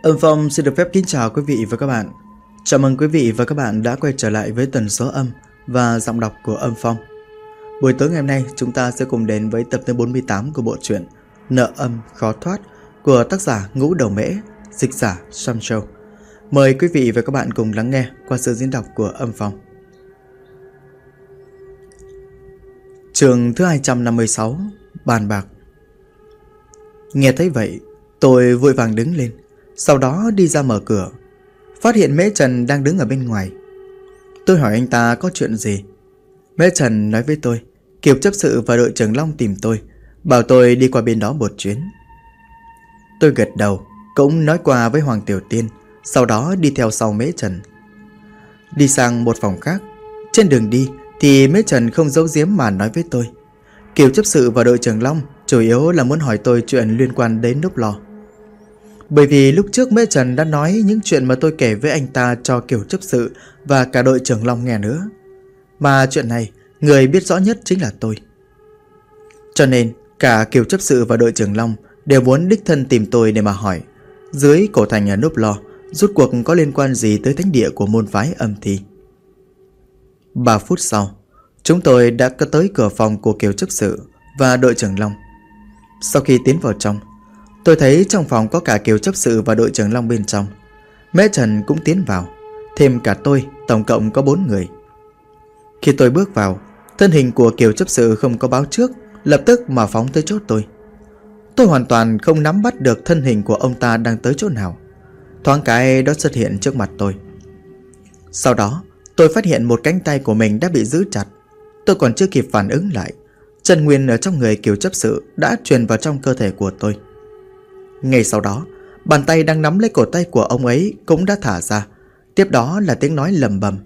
Âm Phong xin được phép kính chào quý vị và các bạn. Chào mừng quý vị và các bạn đã quay trở lại với tần số âm và giọng đọc của Âm Phong. Buổi tối ngày hôm nay chúng ta sẽ cùng đến với tập thứ 48 của bộ truyện Nợ Âm Khó Thoát của tác giả Ngũ Đầu Mễ, dịch giả Sam Châu. Mời quý vị và các bạn cùng lắng nghe qua sự diễn đọc của Âm Phong. Chương thứ 256, Bàn bạc. Nghe thấy vậy, tôi vội vàng đứng lên, sau đó đi ra mở cửa, phát hiện Mễ Trần đang đứng ở bên ngoài. Tôi hỏi anh ta có chuyện gì. Mễ Trần nói với tôi, Kiều chấp sự và đội trưởng Long tìm tôi, bảo tôi đi qua bên đó một chuyến. Tôi gật đầu, cũng nói qua với Hoàng Tiểu Tiên, sau đó đi theo sau Mễ Trần. Đi sang một phòng khác. Trên đường đi thì Mễ Trần không giấu giếm mà nói với tôi, Kiều chấp sự và đội trưởng Long chủ yếu là muốn hỏi tôi chuyện liên quan đến núp lò. Bởi vì lúc trước Mễ Trần đã nói những chuyện mà tôi kể với anh ta cho Kiều chấp sự và cả đội trưởng Long nghe nữa. Mà chuyện này người biết rõ nhất chính là tôi. Cho nên cả Kiều chấp sự và đội trưởng Long đều muốn đích thân tìm tôi để mà hỏi dưới cổ thành ở núp lò rốt cuộc có liên quan gì tới thánh địa của môn phái Âm Thi. 3 phút sau, chúng tôi đã có tới cửa phòng của Kiều chấp sự và đội trưởng Long. Sau khi tiến vào trong, tôi thấy trong phòng có cả Kiều chấp sự và đội trưởng Long bên trong. Mễ Trần cũng tiến vào, thêm cả tôi, tổng cộng có 4 người. Khi tôi bước vào, thân hình của Kiều chấp sự không có báo trước, lập tức mà phóng tới chỗ tôi. Tôi hoàn toàn không nắm bắt được thân hình của ông ta đang tới chỗ nào. Thoáng cái đó xuất hiện trước mặt tôi. Sau đó tôi phát hiện một cánh tay của mình đã bị giữ chặt. Tôi còn chưa kịp phản ứng lại, chân nguyên ở trong người Kiều chấp sự đã truyền vào trong cơ thể của tôi. Ngay sau đó, bàn tay đang nắm lấy cổ tay của ông ấy cũng đã thả ra. Tiếp đó là tiếng nói lầm bầm.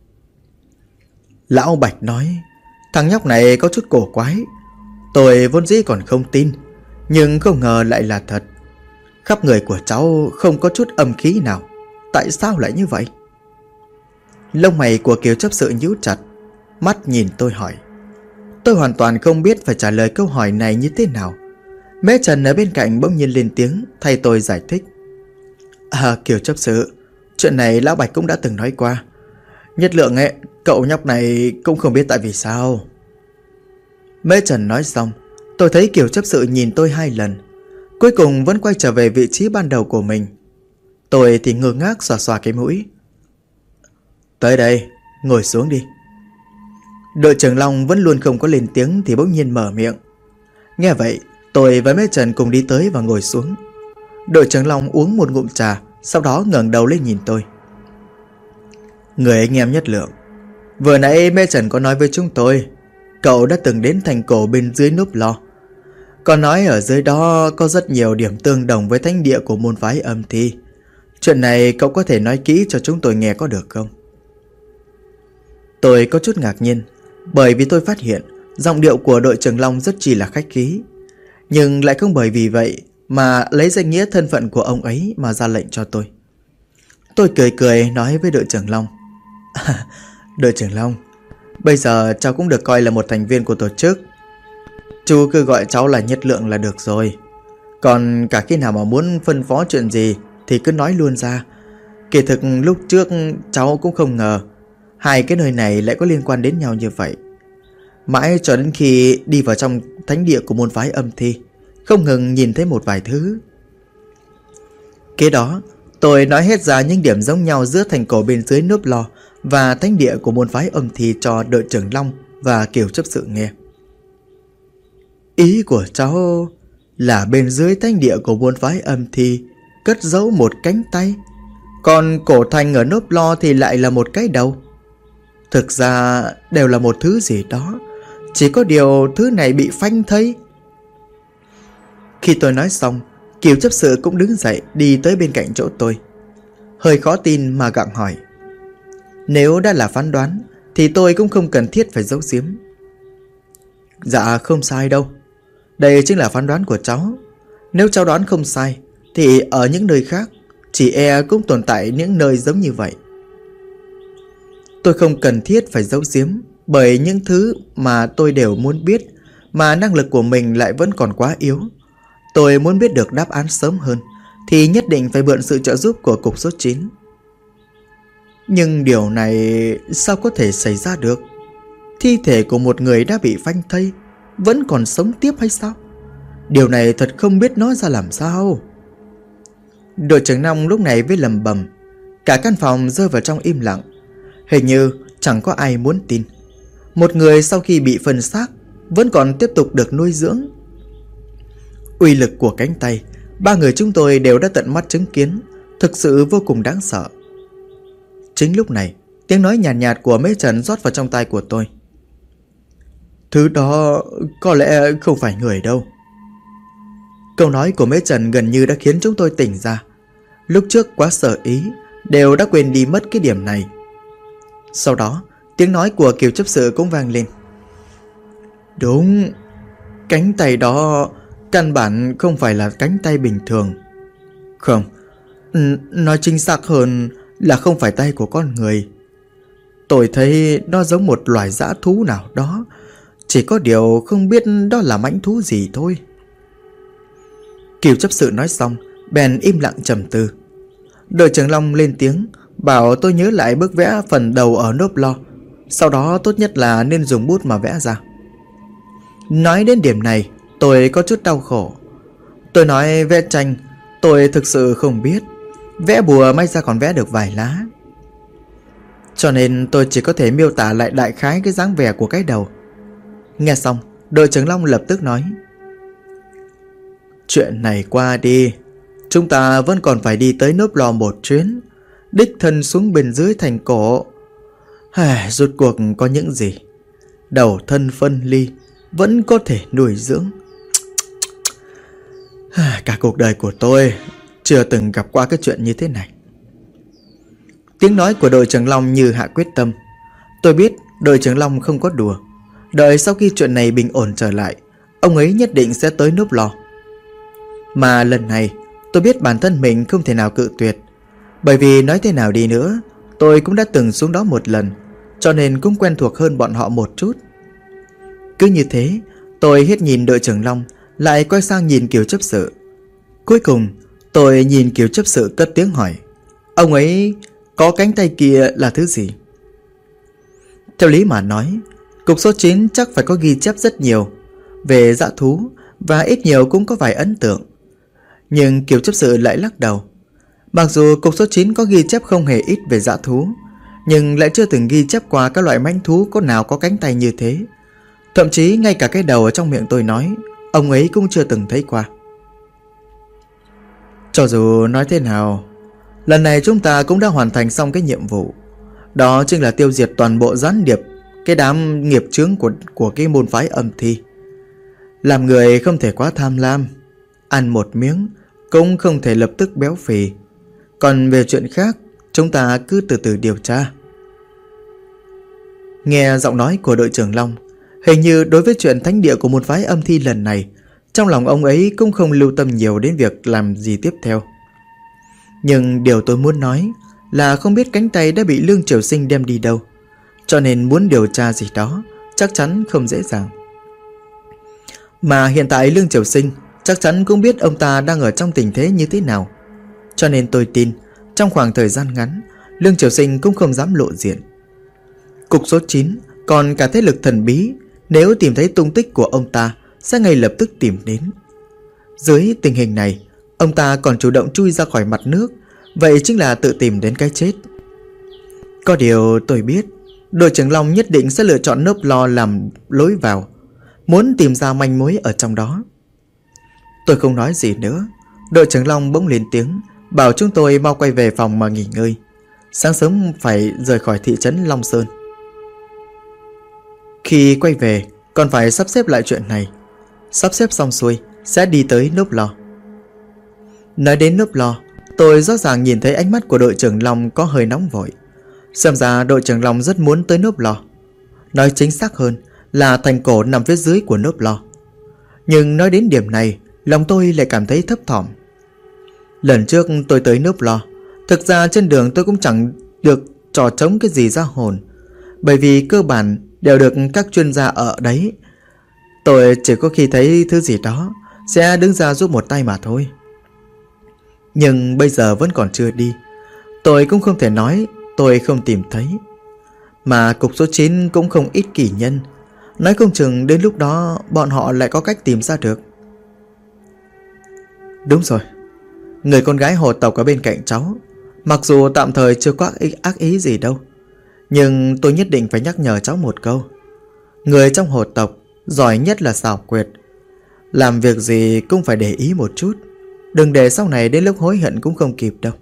Lão Bạch nói, thằng nhóc này có chút cổ quái. Tôi vốn dĩ còn không tin, nhưng không ngờ lại là thật. Khắp người của cháu không có chút âm khí nào. Tại sao lại như vậy? Lông mày của Kiều chấp sự nhíu chặt, mắt nhìn tôi hỏi. Tôi hoàn toàn không biết phải trả lời câu hỏi này như thế nào. Mễ Trần ở bên cạnh bỗng nhiên lên tiếng thay tôi giải thích. Kiều chấp sự, chuyện này Lão Bạch cũng đã từng nói qua. Nhất lượng ấy, cậu nhóc này cũng không biết tại vì sao. Mễ Trần nói xong, tôi thấy Kiều chấp sự nhìn tôi 2 lần, cuối cùng vẫn quay trở về vị trí ban đầu của mình. Tôi thì ngơ ngác xòa xòa cái mũi. Tới đây, ngồi xuống đi. Đội trưởng Long vẫn luôn không có lên tiếng thì bỗng nhiên mở miệng. Nghe vậy, tôi và Mễ Trần cùng đi tới và ngồi xuống. Đội trưởng Long uống một ngụm trà, sau đó ngẩng đầu lên nhìn tôi. Người anh em Nhất Lượng, vừa nãy Mễ Trần có nói với chúng tôi, cậu đã từng đến thành cổ bên dưới núp lò. Còn nói ở dưới đó có rất nhiều điểm tương đồng với thánh địa của môn phái Âm Thi. Chuyện này cậu có thể nói kỹ cho chúng tôi nghe có được không? Tôi có chút ngạc nhiên, bởi vì tôi phát hiện giọng điệu của đội trưởng Long rất chỉ là khách khí, nhưng lại không bởi vì vậy mà lấy danh nghĩa thân phận của ông ấy mà ra lệnh cho tôi. Tôi cười cười nói với đội trưởng Long. Đội trưởng Long, bây giờ cháu cũng được coi là một thành viên của tổ chức. Chú cứ gọi cháu là Nhất Lượng là được rồi. Còn cả khi nào mà muốn phân phó chuyện gì thì cứ nói luôn ra. Kỳ thực lúc trước cháu cũng không ngờ hai cái nơi này lại có liên quan đến nhau như vậy. Mãi cho đến khi đi vào trong thánh địa của môn phái Âm Thi, không ngừng nhìn thấy một vài thứ. Kế đó tôi nói hết ra những điểm giống nhau giữa thành cổ bên dưới núp lò và thánh địa của môn phái Âm Thi cho đội trưởng Long và Kiều chấp sự nghe. Ý của cháu là bên dưới thánh địa của môn phái Âm Thi cất giấu một cánh tay, còn cổ thành ở núp lò thì lại là một cái đầu. Thực ra đều là một thứ gì đó, chỉ có điều thứ này bị phanh thây. Khi tôi nói xong, Kiều chấp sự cũng đứng dậy đi tới bên cạnh chỗ tôi, hơi khó tin mà gặng hỏi. Nếu đã là phán đoán thì tôi cũng không cần thiết phải giấu giếm. Dạ không sai đâu, đây chính là phán đoán của cháu. Nếu cháu đoán không sai thì ở những nơi khác chỉ e cũng tồn tại những nơi giống như vậy. Tôi không cần thiết phải giấu giếm, bởi những thứ mà tôi đều muốn biết mà năng lực của mình lại vẫn còn quá yếu. Tôi muốn biết được đáp án sớm hơn, thì nhất định phải mượn sự trợ giúp của cục số 9. Nhưng điều này sao có thể xảy ra được? Thi thể của một người đã bị phanh thây vẫn còn sống tiếp hay sao? Điều này thật không biết nói ra làm sao. Đội trưởng Long lúc này mới lẩm bẩm. Cả căn phòng rơi vào trong im lặng. Hình như chẳng có ai muốn tin một người sau khi bị phân xác vẫn còn tiếp tục được nuôi dưỡng. Uy lực của cánh tay, ba người chúng tôi đều đã tận mắt chứng kiến, thực sự vô cùng đáng sợ. Chính lúc này, tiếng nói nhàn nhạt của Mễ Trần rót vào trong tai của tôi. Thứ đó có lẽ không phải người đâu. Câu nói của Mễ Trần gần như đã khiến chúng tôi tỉnh ra. Lúc trước quá sợ ý, đều đã quên đi mất cái điểm này. Sau đó, tiếng nói của Kiều chấp sự cũng vang lên. Đúng, cánh tay đó căn bản không phải là cánh tay bình thường. Không, nói chính xác hơn là không phải tay của con người. Tôi thấy nó giống một loài dã thú nào đó, chỉ có điều không biết đó là mãnh thú gì thôi. Kiều chấp sự nói xong, bèn im lặng trầm tư. Đội trưởng Long lên tiếng, bảo tôi nhớ lại bức vẽ phần đầu ở nốp lo. Sau đó tốt nhất là nên dùng bút mà vẽ ra. Nói đến điểm này, tôi có chút đau khổ. Tôi nói vẽ tranh, tôi thực sự không biết. Vẽ bùa may ra còn vẽ được vài lá. Cho nên tôi chỉ có thể miêu tả lại đại khái cái dáng vẻ của cái đầu. Nghe xong, đội trưởng Long lập tức nói. Chuyện này qua đi, chúng ta vẫn còn phải đi tới nốp lò một chuyến, đích thân xuống bên dưới thành cổ. Rốt cuộc có những gì? Đầu thân phân ly vẫn có thể nuôi dưỡng. Cả cuộc đời của tôi chưa từng gặp qua cái chuyện như thế này. Tiếng nói của đội trưởng Long như hạ quyết tâm. Tôi biết đội trưởng Long không có đùa. Đợi sau khi chuyện này bình ổn trở lại, ông ấy nhất định sẽ tới nốp lò. Mà lần này tôi biết bản thân mình không thể nào cự tuyệt. Bởi vì nói thế nào đi nữa, tôi cũng đã từng xuống đó một lần, cho nên cũng quen thuộc hơn bọn họ một chút. Cứ như thế, tôi hết nhìn đội trưởng Long, lại quay sang nhìn Kiều chấp sự. Cuối cùng tôi nhìn Kiều chấp sự cất tiếng hỏi. Ông ấy có cánh tay kia là thứ gì? Theo lý mà nói, cục số 9 chắc phải có ghi chép rất nhiều về dã thú, và ít nhiều cũng có vài ấn tượng. Nhưng Kiều chấp sự lại lắc đầu. Mặc dù cục số 9 có ghi chép không hề ít về dã thú, nhưng lại chưa từng ghi chép qua các loại mãnh thú có nào có cánh tay như thế. Thậm chí ngay cả cái đầu ở trong miệng tôi nói, ông ấy cũng chưa từng thấy qua. Cho dù nói thế nào, lần này chúng ta cũng đã hoàn thành xong cái nhiệm vụ. Đó chính là tiêu diệt toàn bộ gián điệp, cái đám nghiệp chướng của cái môn phái âm thi. Làm người không thể quá tham lam, ăn một miếng cũng không thể lập tức béo phì. Còn về chuyện khác, chúng ta cứ từ từ điều tra. Nghe giọng nói của đội trưởng Long, hình như đối với chuyện thánh địa của môn phái âm thi lần này, trong lòng ông ấy cũng không lưu tâm nhiều đến việc làm gì tiếp theo. Nhưng điều tôi muốn nói là không biết cánh tay đã bị Lương Triều Sinh đem đi đâu, cho nên muốn điều tra gì đó chắc chắn không dễ dàng. Mà hiện tại Lương Triều Sinh chắc chắn cũng biết ông ta đang ở trong tình thế như thế nào. Cho nên tôi tin trong khoảng thời gian ngắn, Lương Triều Sinh cũng không dám lộ diện. Cục số 9 còn cả thế lực thần bí, nếu tìm thấy tung tích của ông ta sẽ ngay lập tức tìm đến. Dưới tình hình này, ông ta còn chủ động chui ra khỏi mặt nước, vậy chính là tự tìm đến cái chết. Có điều tôi biết đội trưởng Long nhất định sẽ lựa chọn nốp lo làm lối vào, muốn tìm ra manh mối ở trong đó. Tôi không nói gì nữa. Đội trưởng Long bỗng lên tiếng, bảo chúng tôi mau quay về phòng mà nghỉ ngơi. Sáng sớm phải rời khỏi thị trấn Long Sơn. Khi quay về còn phải sắp xếp lại chuyện này. Sắp xếp xong xuôi sẽ đi tới nốp lò. Nói đến nốp lò, tôi rõ ràng nhìn thấy ánh mắt của đội trưởng Long có hơi nóng vội. Xem ra đội trưởng Long rất muốn tới nốp lò. Nói chính xác hơn là thành cổ nằm phía dưới của nốp lò. Nhưng nói đến điểm này, lòng tôi lại cảm thấy thấp thỏm. Lần trước tôi tới nốp lò, thực ra trên đường tôi cũng chẳng được trò trống cái gì ra hồn, bởi vì cơ bản đều được các chuyên gia ở đấy. Tôi chỉ có khi thấy thứ gì đó sẽ đứng ra giúp một tay mà thôi. Nhưng bây giờ vẫn còn chưa đi. Tôi cũng không thể nói tôi không tìm thấy. Mà cục số 9 cũng không ít kỳ nhân. Nói không chừng đến lúc đó bọn họ lại có cách tìm ra được. Đúng rồi, người con gái hồ tộc ở bên cạnh cháu, mặc dù tạm thời chưa có ác ý gì đâu, nhưng tôi nhất định phải nhắc nhở cháu một câu. Người trong hồ tộc giỏi nhất là xảo quyệt. Làm việc gì cũng phải để ý một chút, đừng để sau này đến lúc hối hận cũng không kịp đâu.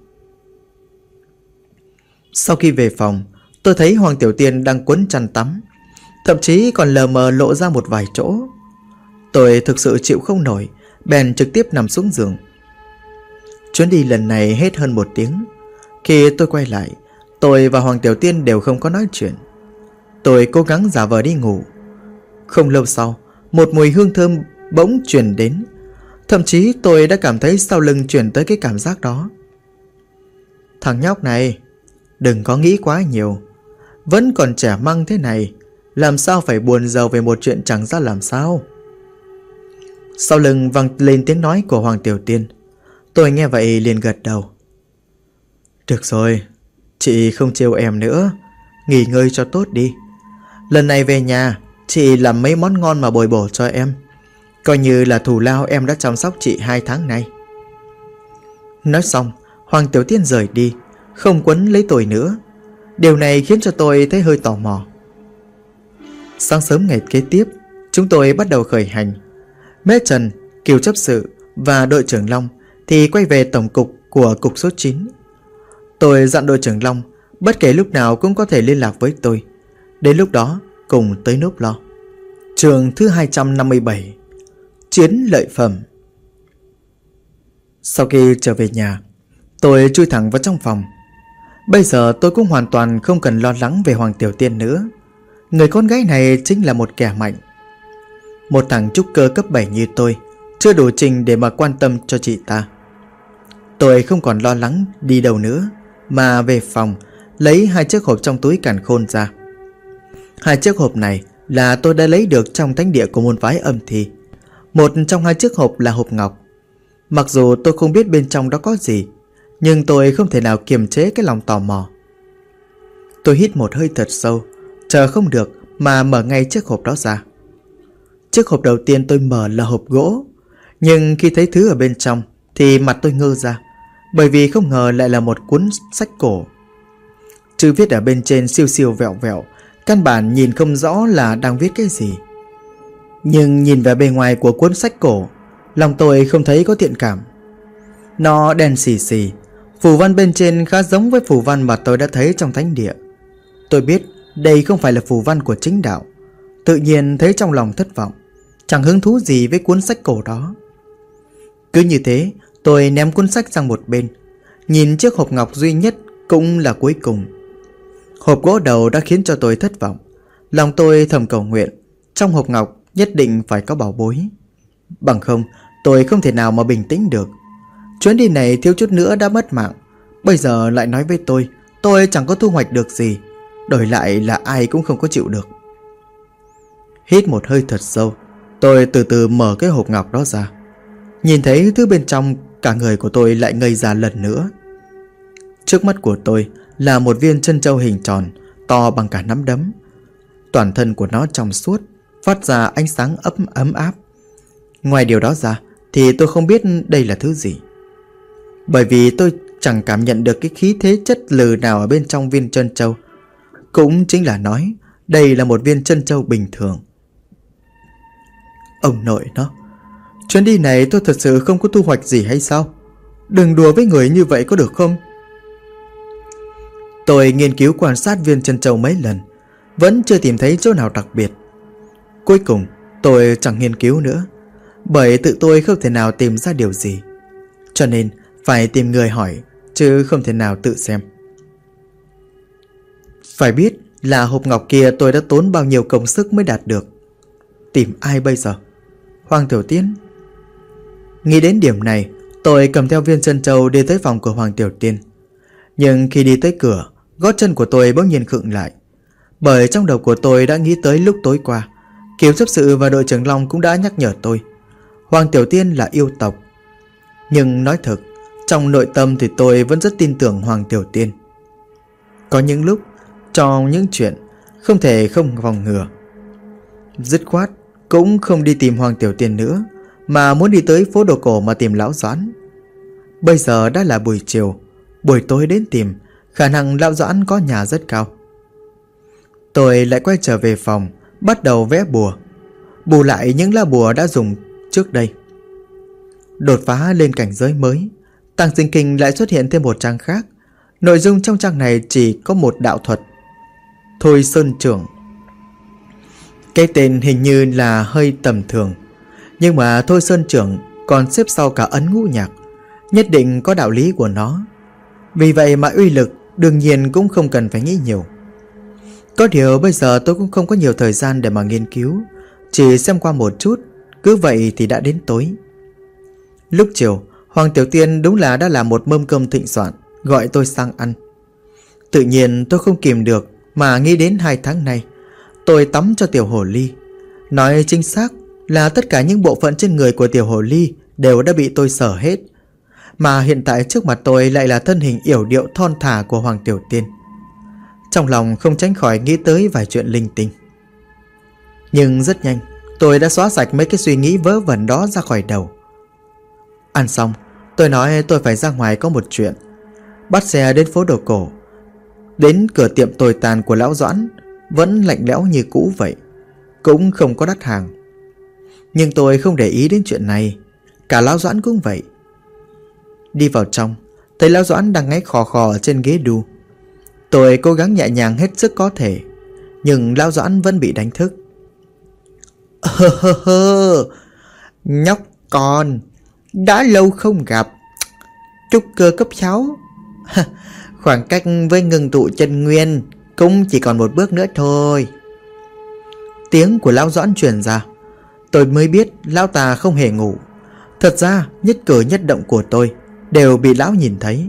Sau khi về phòng, tôi thấy Hoàng Tiểu Tiên đang quấn chăn tắm, thậm chí còn lờ mờ lộ ra một vài chỗ. Tôi thực sự chịu không nổi, bèn trực tiếp nằm xuống giường. Chuyến đi lần này hết hơn 1 tiếng. Khi tôi quay lại, tôi và Hoàng Tiểu Tiên đều không có nói chuyện. Tôi cố gắng giả vờ đi ngủ. Không lâu sau, một mùi hương thơm bỗng truyền đến. Thậm chí tôi đã cảm thấy sau lưng truyền tới cái cảm giác đó. Thằng nhóc này, đừng có nghĩ quá nhiều. Vẫn còn trẻ măng thế này, làm sao phải buồn rầu về một chuyện chẳng ra làm sao. Sau lưng vang lên tiếng nói của Hoàng Tiểu Tiên. Tôi nghe vậy liền gật đầu. Được rồi, chị không trêu em nữa, nghỉ ngơi cho tốt đi. Lần này về nhà, chị làm mấy món ngon mà bồi bổ cho em, coi như là thù lao em đã chăm sóc chị 2 tháng nay. Nói xong, Hoàng Tiểu Tiên rời đi, không quấn lấy tôi nữa. Điều này khiến cho tôi thấy hơi tò mò. Sáng sớm ngày kế tiếp, chúng tôi bắt đầu khởi hành. Mễ Trần, Kiều chấp sự và đội trưởng Long thì quay về tổng cục của cục số 9. Tôi dặn đội trưởng Long bất kể lúc nào cũng có thể liên lạc với tôi. Đến lúc đó cùng tới núp lo. Chương thứ 257, Chiến lợi phẩm. Sau khi trở về nhà, tôi chui thẳng vào trong phòng. Bây giờ tôi cũng hoàn toàn không cần lo lắng về Hoàng Tiểu Tiên nữa. Người con gái này chính là một kẻ mạnh. Một thằng trúc cơ cấp 7 như tôi chưa đủ trình để mà quan tâm cho chị ta. Tôi không còn lo lắng đi đâu nữa, mà về phòng lấy 2 chiếc hộp trong túi càn khôn ra. 2 chiếc hộp này là tôi đã lấy được trong thánh địa của môn phái âm thi. Một trong 2 chiếc hộp là hộp ngọc. Mặc dù tôi không biết bên trong đó có gì, nhưng tôi không thể nào kiềm chế cái lòng tò mò. Tôi hít một hơi thật sâu, chờ không được mà mở ngay chiếc hộp đó ra. Chiếc hộp đầu tiên tôi mở là hộp gỗ, nhưng khi thấy thứ ở bên trong thì mặt tôi ngơ ra, bởi vì không ngờ lại là một cuốn sách cổ. Chữ viết ở bên trên siêu siêu vẹo vẹo, căn bản nhìn không rõ là đang viết cái gì. Nhưng nhìn về bề ngoài của cuốn sách cổ, lòng tôi không thấy có thiện cảm. Nó đen xì xì, phù văn bên trên khá giống với phù văn mà tôi đã thấy trong thánh địa. Tôi biết đây không phải là phù văn của chính đạo, tự nhiên thấy trong lòng thất vọng, chẳng hứng thú gì với cuốn sách cổ đó. Cứ như thế, tôi ném cuốn sách sang một bên, nhìn chiếc hộp ngọc duy nhất cũng là cuối cùng. Hộp gỗ đầu đã khiến cho tôi thất vọng. Lòng tôi thầm cầu nguyện trong hộp ngọc nhất định phải có bảo bối, bằng không tôi không thể nào mà bình tĩnh được. Chuyến đi này thiếu chút nữa đã mất mạng, bây giờ lại nói với tôi chẳng có thu hoạch được gì, đổi lại là ai cũng không có chịu được. Hít một hơi thật sâu, tôi từ từ mở cái hộp ngọc đó ra. Nhìn thấy thứ bên trong, cả người của tôi lại ngây ra lần nữa. Trước mắt của tôi là một viên trân châu hình tròn, to bằng cả nắm đấm. Toàn thân của nó trong suốt, phát ra ánh sáng ấm áp. Ngoài điều đó ra thì tôi không biết đây là thứ gì, bởi vì tôi chẳng cảm nhận được cái khí thế chất lừ nào ở bên trong viên trân châu. Cũng chính là nói đây là một viên trân châu bình thường. Ông nội nó, chuyến đi này tôi thật sự không có thu hoạch gì hay sao? Đừng đùa với người như vậy có được không? Tôi nghiên cứu quan sát viên trân châu mấy lần, vẫn chưa tìm thấy chỗ nào đặc biệt. Cuối cùng tôi chẳng nghiên cứu nữa, bởi tự tôi không thể nào tìm ra điều gì, cho nên phải tìm người hỏi, chứ không thể nào tự xem. Phải biết là hộp ngọc kia tôi đã tốn bao nhiêu công sức mới đạt được. Tìm ai bây giờ? Hoàng Tiểu Tiên? Nghĩ đến điểm này, tôi cầm theo viên trân châu đi tới phòng của Hoàng Tiểu Tiên. Nhưng khi đi tới cửa, gót chân của tôi bỗng nhiên khựng lại, bởi trong đầu của tôi đã nghĩ tới lúc tối qua Kiều chấp sự và đội trưởng Long cũng đã nhắc nhở tôi Hoàng Tiểu Tiên là yêu tộc. Nhưng nói thật, Trong nội tâm thì tôi vẫn rất tin tưởng Hoàng Tiểu Tiên. Có những lúc trong những chuyện không thể không phòng ngừa, dứt khoát cũng không đi tìm Hoàng Tiểu Tiên nữa, mà muốn đi tới phố đồ cổ mà tìm Lão Doãn. Bây giờ đã là buổi chiều, buổi tối đến tìm, khả năng Lão Doãn có nhà rất cao. Tôi lại quay trở về phòng, bắt đầu vẽ bùa, bù lại những lá bùa đã dùng trước đây. Đột phá lên cảnh giới mới, Tàng Sinh Kinh lại xuất hiện thêm một trang khác. Nội dung trong trang này chỉ có một đạo thuật: Thôi Sơn Trưởng. Cái tên hình như là hơi tầm thường, nhưng mà Thôi Sơn Trưởng còn xếp sau cả Ấn Ngũ Nhạc, nhất định có đạo lý của nó. Vì vậy mà uy lực đương nhiên cũng không cần phải nghĩ nhiều. Có điều bây giờ tôi cũng không có nhiều thời gian để mà nghiên cứu, chỉ xem qua một chút. Cứ vậy thì đã đến tối. Lúc chiều, Hoàng Tiểu Tiên đúng là đã làm một mâm cơm thịnh soạn, gọi tôi sang ăn. Tự nhiên tôi không kìm được mà nghĩ đến 2 tháng nay tôi tắm cho Tiểu Hồ Ly. Nói chính xác là tất cả những bộ phận trên người của Tiểu Hồ Ly đều đã bị tôi sờ hết. Mà hiện tại trước mặt tôi lại là thân hình yểu điệu thon thả của Hoàng Tiểu Tiên. Trong lòng không tránh khỏi nghĩ tới vài chuyện linh tinh. Nhưng rất nhanh tôi đã xóa sạch mấy cái suy nghĩ vớ vẩn đó ra khỏi đầu. Ăn xong, tôi nói tôi phải ra ngoài có một chuyện. Bắt xe đến phố đồ cổ. Đến cửa tiệm tồi tàn của Lão Doãn, vẫn lạnh lẽo như cũ vậy, cũng không có đắt hàng. Nhưng tôi không để ý đến chuyện này. Cả Lão Doãn cũng vậy. Đi vào trong, thấy Lão Doãn đang ngáy khò khò ở trên ghế đu. Tôi cố gắng nhẹ nhàng hết sức có thể, nhưng Lão Doãn vẫn bị đánh thức. Nhóc con, đã lâu không gặp. Trúc cơ cấp 6. Khoảng cách với ngưng tụ chân nguyên cũng chỉ còn một bước nữa thôi. Tiếng của Lão Doãn truyền ra. Tôi mới biết Lão ta không hề ngủ. Thật ra nhất cử nhất động của tôi đều bị Lão nhìn thấy.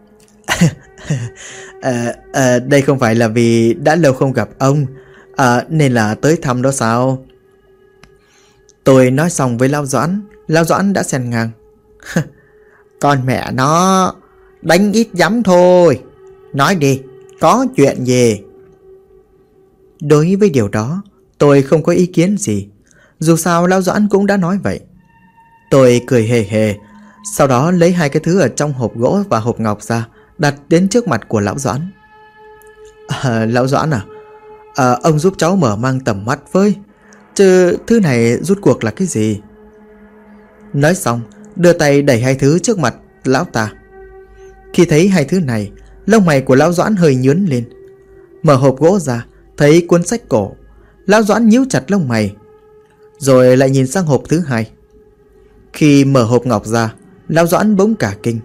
Đây không phải là vì đã lâu không gặp ông nên là tới thăm đó sao? Tôi nói xong với Lão Doãn. Lão Doãn đã xen ngang. Con mẹ nó, đánh ít dám thôi. Nói đi, có chuyện gì? Đối với điều đó tôi không có ý kiến gì. Dù sao Lão Doãn cũng đã nói vậy. Tôi cười hề hề, sau đó lấy 2 cái thứ ở trong hộp gỗ và hộp ngọc ra, đặt đến trước mặt của Lão Doãn. Lão Doãn ông giúp cháu mở mang tầm mắt với, chứ thứ này rút cuộc là cái gì? Nói xong, đưa tay đẩy 2 thứ trước mặt Lão ta. Khi thấy 2 thứ này, lông mày của Lão Doãn hơi nhướng lên. Mở hộp gỗ ra, thấy cuốn sách cổ. Lão Doãn nhíu chặt lông mày, rồi lại nhìn sang hộp thứ 2. Khi mở hộp ngọc ra, Lão Doãn bỗng cả kinh.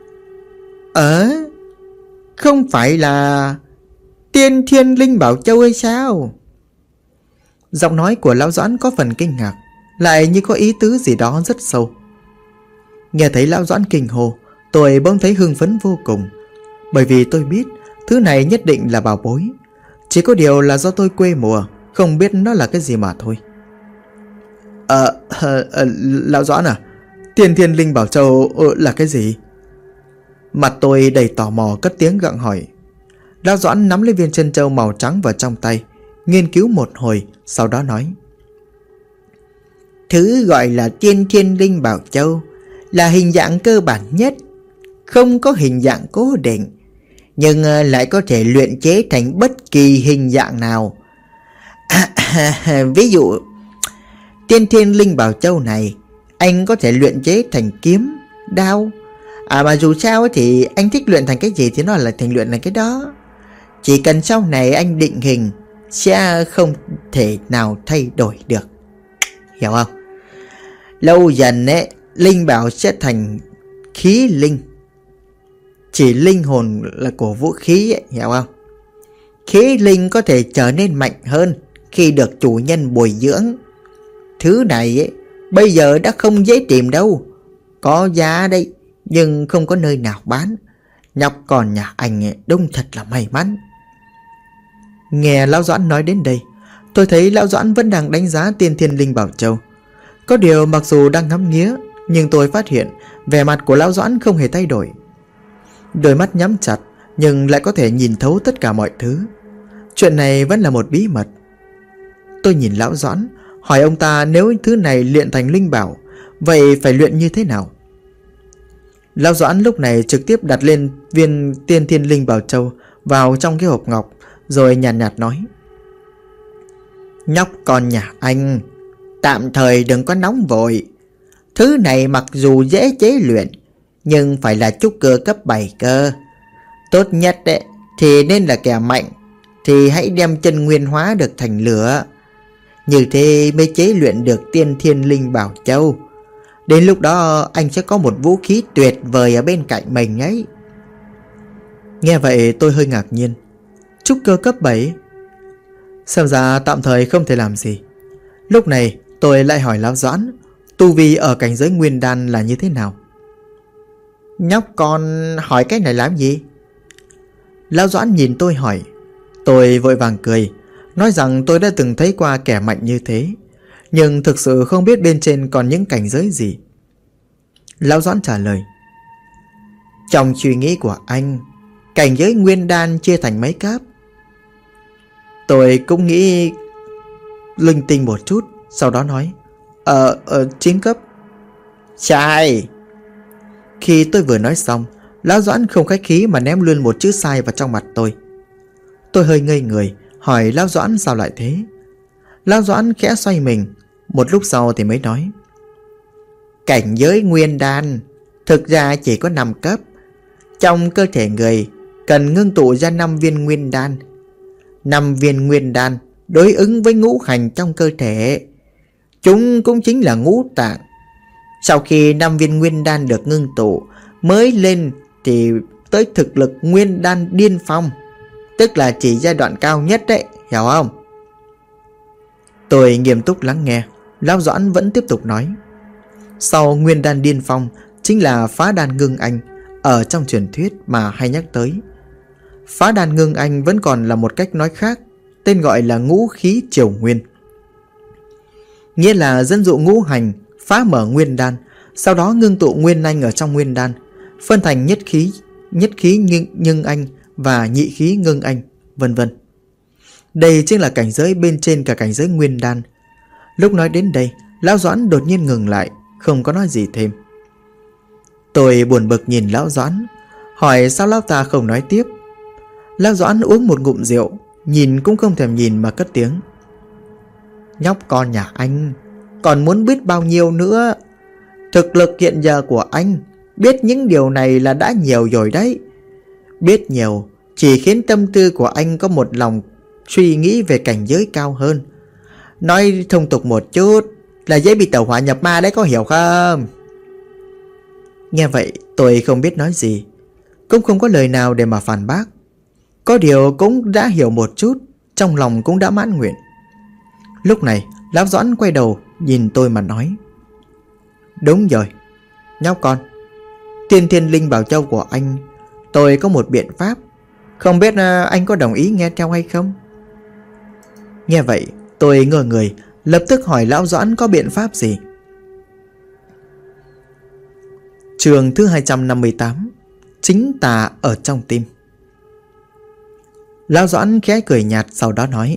Không phải là Tiên Thiên Linh Bảo Châu hay sao? Giọng nói của Lão Doãn có phần kinh ngạc, lại như có ý tứ gì đó rất sâu. Nghe thấy Lão Doãn kinh hồ, tôi bỗng thấy hưng phấn vô cùng. Bởi vì tôi biết thứ này nhất định là bảo bối. Chỉ có điều là do tôi quê mùa, không biết nó là cái gì mà thôi. Lão Doãn Tiên Thiên Linh Bảo Châu là cái gì? Mặt tôi đầy tò mò cất tiếng gặng hỏi. Lão Doãn nắm lấy viên chân châu màu trắng vào trong tay, nghiên cứu một hồi, sau đó nói. Thứ gọi là Tiên Thiên Linh Bảo Châu là hình dạng cơ bản nhất, không có hình dạng cố định, nhưng lại có thể luyện chế thành bất kỳ hình dạng nào. Ví dụ, Tiên Thiên Linh Bảo Châu này anh có thể luyện chế thành kiếm, đao. Mà dù sao thì anh thích luyện thành cái gì thì nó là thành luyện thành cái đó. Chỉ cần sau này anh định hình sẽ không thể nào thay đổi được. Hiểu không? Lâu dần linh bảo sẽ thành khí linh. Chỉ linh hồn là của vũ khí hiểu không? Khí linh có thể trở nên mạnh hơn khi được chủ nhân bồi dưỡng. Thứ này bây giờ đã không dễ tìm đâu. Có giá đây, nhưng không có nơi nào bán. Nhóc con nhà anh đúng thật là may mắn. Nghe Lão Doãn nói đến đây, tôi thấy Lão Doãn vẫn đang đánh giá Tiên Thiên Linh Bảo Châu. Có điều mặc dù đang ngắm nghía, nhưng tôi phát hiện vẻ mặt của Lão Doãn không hề thay đổi. Đôi mắt nhắm chặt nhưng lại có thể nhìn thấu tất cả mọi thứ. Chuyện này vẫn là một bí mật. Tôi nhìn Lão Doãn, hỏi ông ta nếu thứ này luyện thành linh bảo, vậy phải luyện như thế nào? Lão Doãn lúc này trực tiếp đặt lên viên tiên thiên linh bảo châu vào trong cái hộp ngọc, rồi nhàn nhạt nói: Nhóc con nhà anh, tạm thời đừng có nóng vội. Thứ này mặc dù dễ chế luyện, nhưng phải là trúc cơ cấp 7 cơ. Tốt nhất đấy, thì nên là kẻ mạnh, thì hãy đem chân nguyên hóa được thành lửa. Như thế mới chế luyện được tiên thiên linh bảo châu. Đến lúc đó anh sẽ có một vũ khí tuyệt vời ở bên cạnh mình ấy. Nghe vậy tôi hơi ngạc nhiên. Trúc cơ cấp 7? Xem ra tạm thời không thể làm gì. Lúc này tôi lại hỏi Lão Doãn tu vi ở cảnh giới nguyên đan là như thế nào. Nhóc con hỏi cái này làm gì? Lão Doãn nhìn tôi hỏi. Tôi vội vàng cười, nói rằng tôi đã từng thấy qua kẻ mạnh như thế, nhưng thực sự không biết bên trên còn những cảnh giới gì. Lão Doãn trả lời: Trong suy nghĩ của anh, cảnh giới nguyên đan chia thành mấy cấp? Tôi cũng nghĩ linh tinh một chút, sau đó nói: 9 cấp. Sai. Khi tôi vừa nói xong, Lão Doãn không khách khí mà ném luôn một chữ sai vào trong mặt tôi. Tôi hơi ngây người, hỏi Lão Doãn sao lại thế. Lão Doãn khẽ xoay mình, một lúc sau thì mới nói: Cảnh giới nguyên đan thực ra chỉ có 5 cấp. Trong cơ thể người cần ngưng tụ ra 5 viên nguyên đan. 5 viên nguyên đan đối ứng với ngũ hành trong cơ thể. Chúng cũng chính là ngũ tạng. Sau khi 5 viên nguyên đan được ngưng tụ mới lên thì tới thực lực nguyên đan điên phong, tức là chỉ giai đoạn cao nhất đấy, hiểu không? Tôi nghiêm túc lắng nghe. Lão Doãn vẫn tiếp tục nói: Sau nguyên đan điên phong chính là phá đan ngưng anh ở trong truyền thuyết mà hay nhắc tới. Phá đan ngưng anh vẫn còn là một cách nói khác, tên gọi là ngũ khí triều nguyên, nghĩa là dẫn dụ ngũ hành phá mở nguyên đan, sau đó ngưng tụ nguyên anh ở trong nguyên đan, phân thành nhất khí ngưng anh và nhị khí ngưng anh, vân vân. Đây chính là cảnh giới bên trên cả cảnh giới nguyên đan. Lúc nói đến đây, Lão Doãn đột nhiên ngừng lại, không có nói gì thêm. Tôi buồn bực nhìn Lão Doãn, hỏi sao Lão ta không nói tiếp. Lão Doãn uống một ngụm rượu, nhìn cũng không thèm nhìn mà cất tiếng: Nhóc con nhà anh, còn muốn biết bao nhiêu nữa? Thực lực hiện giờ của anh, biết những điều này là đã nhiều rồi đấy. Biết nhiều chỉ khiến tâm tư của anh có một lòng suy nghĩ về cảnh giới cao hơn. Nói thông tục một chút là dễ bị tẩu hỏa nhập ma đấy, có hiểu không? Nghe vậy tôi không biết nói gì, cũng không có lời nào để mà phản bác. Có điều cũng đã hiểu một chút, trong lòng cũng đã mãn nguyện. Lúc này Lão Doãn quay đầu nhìn tôi mà nói: Đúng rồi, nhóc con, tiên thiên linh bảo châu của anh, tôi có một biện pháp, không biết anh có đồng ý nghe theo hay không? Nghe vậy tôi ngơ người, lập tức hỏi Lão Doãn có biện pháp gì. Chương thứ 258: Chính tà ở trong tim. Lão Doãn khẽ cười nhạt, sau đó nói: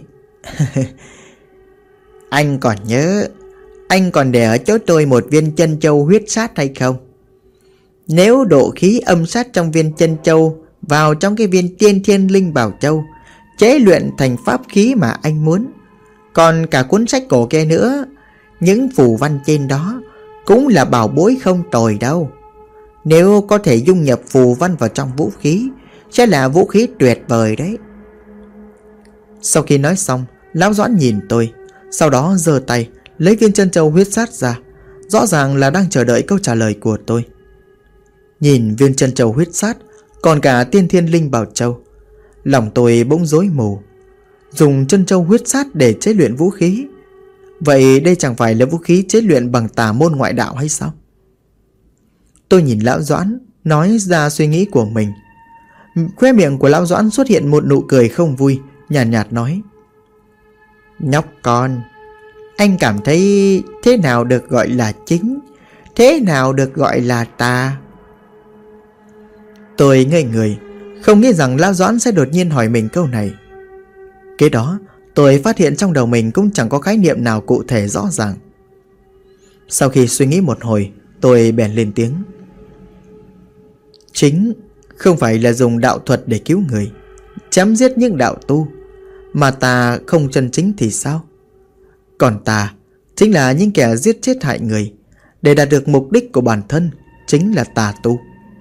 Anh còn nhớ anh còn để ở chỗ tôi một viên chân châu huyết sát hay không? Nếu độ khí âm sát trong viên chân châu vào trong cái viên tiên thiên linh bảo châu, chế luyện thành pháp khí mà anh muốn, còn cả cuốn sách cổ kia nữa, những phù văn trên đó cũng là bảo bối không tồi đâu. Nếu có thể dung nhập phù văn vào trong vũ khí, sẽ là vũ khí tuyệt vời đấy. Sau khi nói xong, Lão Doãn nhìn tôi, sau đó giơ tay lấy viên chân châu huyết sát ra, rõ ràng là đang chờ đợi câu trả lời của tôi. Nhìn viên chân châu huyết sát, còn cả tiên thiên linh bảo châu, lòng tôi bỗng rối mù. Dùng chân châu huyết sát để chế luyện vũ khí, vậy đây chẳng phải là vũ khí chế luyện bằng tà môn ngoại đạo hay sao? Tôi nhìn Lão Doãn, nói ra suy nghĩ của mình. Khóe miệng của Lão Doãn xuất hiện một nụ cười không vui, nhàn nhạt nói: Nhóc con, anh cảm thấy thế nào được gọi là chính, thế nào được gọi là tà? Tôi ngây người, không nghĩ rằng Lão Doãn sẽ đột nhiên hỏi mình câu này. Kế đó tôi phát hiện trong đầu mình cũng chẳng có khái niệm nào cụ thể rõ ràng. Sau khi suy nghĩ một hồi, tôi bèn lên tiếng. Chính không phải là dùng đạo thuật để cứu người, chém giết những đạo tu, mà tà không chân chính thì sao? Còn tà chính là những kẻ giết chết hại người để đạt được mục đích của bản thân, chính là tà tu.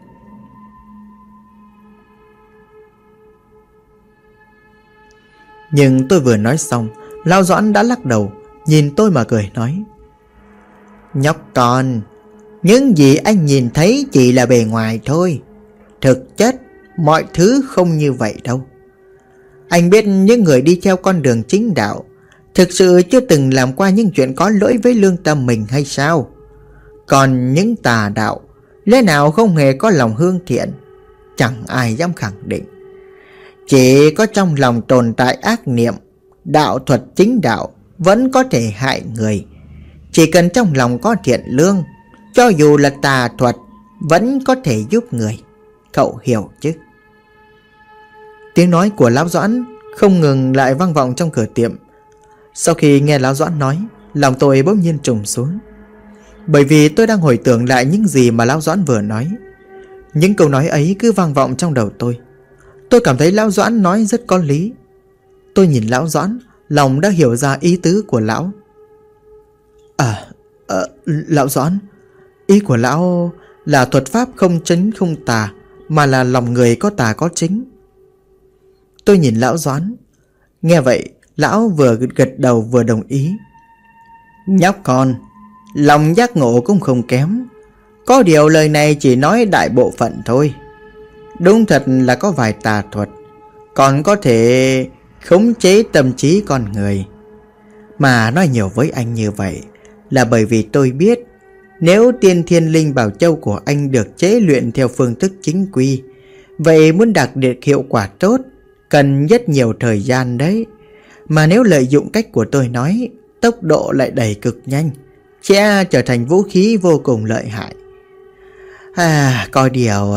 Nhưng tôi vừa nói xong, Lão Doãn đã lắc đầu, nhìn tôi mà cười nói. Nhóc con, những gì anh nhìn thấy chỉ là bề ngoài thôi. Thực chất mọi thứ không như vậy đâu. Anh biết những người đi theo con đường chính đạo thực sự chưa từng làm qua những chuyện có lỗi với lương tâm mình hay sao? Còn những tà đạo lẽ nào không hề có lòng hương thiện? Chẳng ai dám khẳng định. Chỉ có trong lòng tồn tại ác niệm, đạo thuật chính đạo vẫn có thể hại người. Chỉ cần trong lòng có thiện lương, cho dù là tà thuật vẫn có thể giúp người. Cậu hiểu chứ? Tiếng nói của Lão Doãn không ngừng lại vang vọng trong cửa tiệm. Sau khi nghe Lão Doãn nói, lòng tôi bỗng nhiên trùng xuống. Bởi vì tôi đang hồi tưởng lại những gì mà Lão Doãn vừa nói. Những câu nói ấy cứ vang vọng trong đầu tôi. Tôi cảm thấy Lão Doãn nói rất có lý. Tôi nhìn Lão Doãn, lòng đã hiểu ra ý tứ của Lão. Lão Doãn, ý của Lão là thuật pháp không chính không tà, mà là lòng người có tà có chính. Tôi nhìn Lão Doãn. Nghe vậy, Lão vừa gật đầu vừa đồng ý. Nhóc con, lòng giác ngộ cũng không kém. Có điều lời này chỉ nói đại bộ phận thôi. Đúng thật là có vài tà thuật còn có thể khống chế tâm trí con người. Mà nói nhiều với anh như vậy là bởi vì tôi biết nếu tiên thiên linh bảo châu của anh được chế luyện theo phương thức chính quy, vậy muốn đạt được hiệu quả tốt cần rất nhiều thời gian đấy. Mà nếu lợi dụng cách của tôi nói, tốc độ lại đẩy cực nhanh, sẽ trở thành vũ khí vô cùng lợi hại. Có điều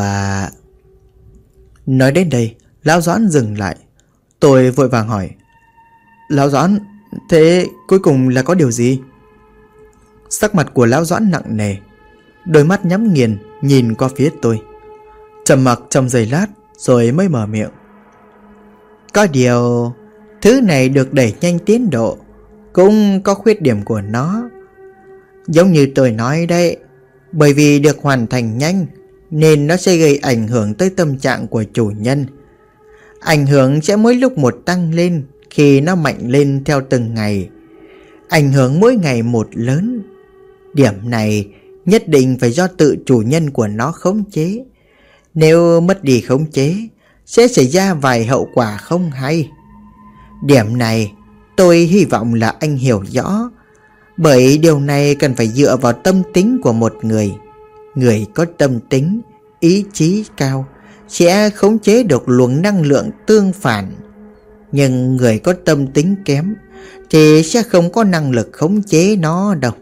Nói đến đây, Lão Doãn dừng lại. Tôi vội vàng hỏi. Lão Doãn, thế cuối cùng là có điều gì? Sắc mặt của Lão Doãn nặng nề, đôi mắt nhắm nghiền nhìn qua phía tôi. Trầm mặc trong giây lát rồi mới mở miệng. Có điều thứ này được đẩy nhanh tiến độ cũng có khuyết điểm của nó. Giống như tôi nói đấy, bởi vì được hoàn thành nhanh nên nó sẽ gây ảnh hưởng tới tâm trạng của chủ nhân. Ảnh hưởng sẽ mỗi lúc một tăng lên khi nó mạnh lên theo từng ngày. Ảnh hưởng mỗi ngày một lớn. Điểm này nhất định phải do tự chủ nhân của nó khống chế. Nếu mất đi khống chế, sẽ xảy ra vài hậu quả không hay. Điểm này tôi hy vọng là anh hiểu rõ, bởi điều này cần phải dựa vào tâm tính của một người. Người có tâm tính, ý chí cao sẽ khống chế được luồng năng lượng tương phản. Nhưng người có tâm tính kém thì sẽ không có năng lực khống chế nó đâu.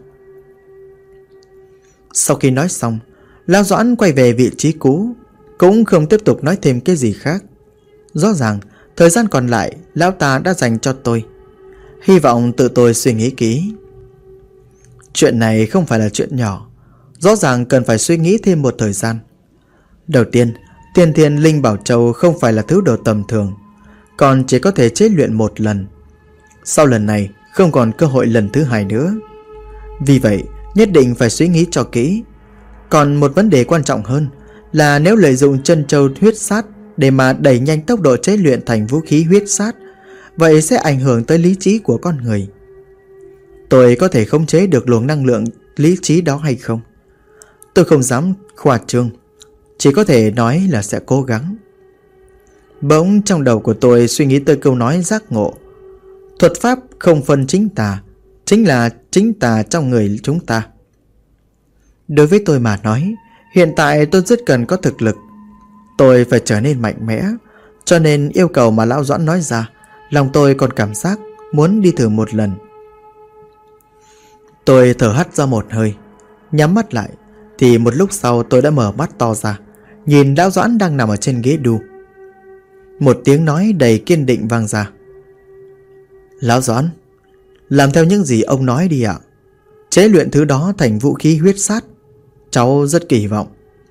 Sau khi nói xong, Lão Doãn quay về vị trí cũ, cũng không tiếp tục nói thêm cái gì khác. Rõ ràng thời gian còn lại Lão ta đã dành cho tôi. Hy vọng tự tôi suy nghĩ kỹ. Chuyện này không phải là chuyện nhỏ, rõ ràng cần phải suy nghĩ thêm một thời gian. Đầu tiên, tiên thiên linh bảo châu không phải là thứ đồ tầm thường, còn chỉ có thể chế luyện một lần. Sau lần này không còn cơ hội lần thứ hai nữa. Vì vậy nhất định phải suy nghĩ cho kỹ. Còn một vấn đề quan trọng hơn là nếu lợi dụng chân châu huyết sát để mà đẩy nhanh tốc độ chế luyện thành vũ khí huyết sát, vậy sẽ ảnh hưởng tới lý trí của con người. Tôi có thể khống chế được luồng năng lượng lý trí đó hay không? Tôi không dám khoa trương, chỉ có thể nói là sẽ cố gắng. Bỗng trong đầu của tôi suy nghĩ tới câu nói giác ngộ. Thuật pháp không phân chính tà, chính là chính tà trong người chúng ta. Đối với tôi mà nói, hiện tại tôi rất cần có thực lực. Tôi phải trở nên mạnh mẽ, cho nên yêu cầu mà Lão Doãn nói ra, lòng tôi còn cảm giác muốn đi thử một lần. Tôi thở hắt ra một hơi, nhắm mắt lại, thì một lúc sau tôi đã mở mắt to ra, nhìn lão Doãn đang nằm ở trên ghế đu. Một tiếng nói đầy kiên định vang ra. Lão Doãn, làm theo những gì ông nói đi ạ. Chế luyện thứ đó thành vũ khí huyết sát, cháu rất kỳ vọng.